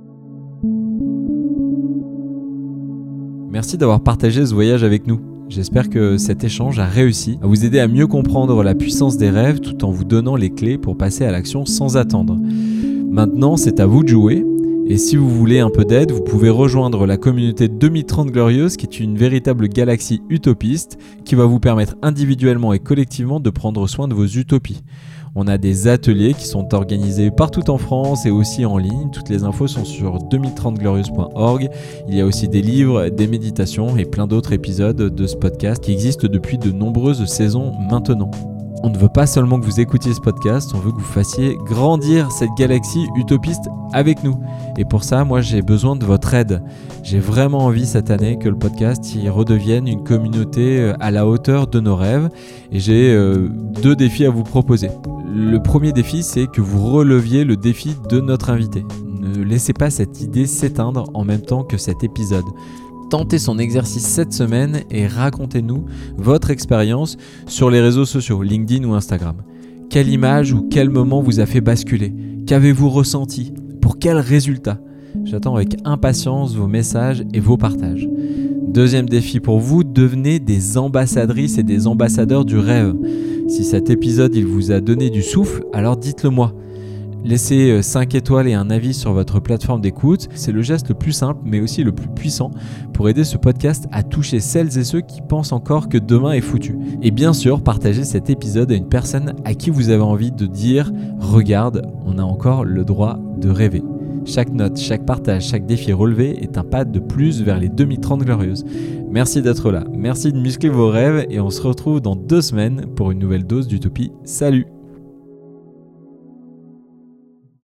Merci d'avoir partagé ce voyage avec nous. J'espère que cet échange a réussi à vous aider à mieux comprendre la puissance des rêves tout en vous donnant les clés pour passer à l'action sans attendre. Maintenant, c'est à vous de jouer. Et si vous voulez un peu d'aide, vous pouvez rejoindre la communauté 2030 Glorieuse, qui est une véritable galaxie utopiste qui va vous permettre individuellement et collectivement de prendre soin de vos utopies. On a des ateliers qui sont organisés partout en France et aussi en ligne. Toutes les infos sont sur 2030glorieuse.org. Il y a aussi des livres, des méditations et plein d'autres épisodes de ce podcast qui existent depuis de nombreuses saisons maintenant. On ne veut pas seulement que vous écoutiez ce podcast, on veut que vous fassiez grandir cette galaxie utopiste avec nous. Et pour ça, moi, j'ai besoin de votre aide. J'ai vraiment envie cette année que le podcast y redevienne une communauté à la hauteur de nos rêves. Et j'ai 2 défis à vous proposer. Le premier défi, c'est que vous releviez le défi de notre invité. Ne laissez pas cette idée s'éteindre en même temps que cet épisode. Tentez son exercice cette semaine et racontez-nous votre expérience sur les réseaux sociaux, LinkedIn ou Instagram. Quelle image ou quel moment vous a fait basculer ? Qu'avez-vous ressenti ? Pour quel résultat ? J'attends avec impatience vos messages et vos partages. Deuxième défi pour vous, devenez des ambassadrices et des ambassadeurs du rêve. Si cet épisode il vous a donné du souffle, alors dites-le moi. Laissez 5 étoiles et un avis sur votre plateforme d'écoute. C'est le geste le plus simple, mais aussi le plus puissant pour aider ce podcast à toucher celles et ceux qui pensent encore que demain est foutu. Et bien sûr, partagez cet épisode à une personne à qui vous avez envie de dire « Regarde, on a encore le droit de rêver ». Chaque note, chaque partage, chaque défi relevé est un pas de plus vers les 2030 Glorieuses. Merci d'être là, merci de muscler vos rêves et on se retrouve dans 2 semaines pour une nouvelle dose d'utopie. Salut!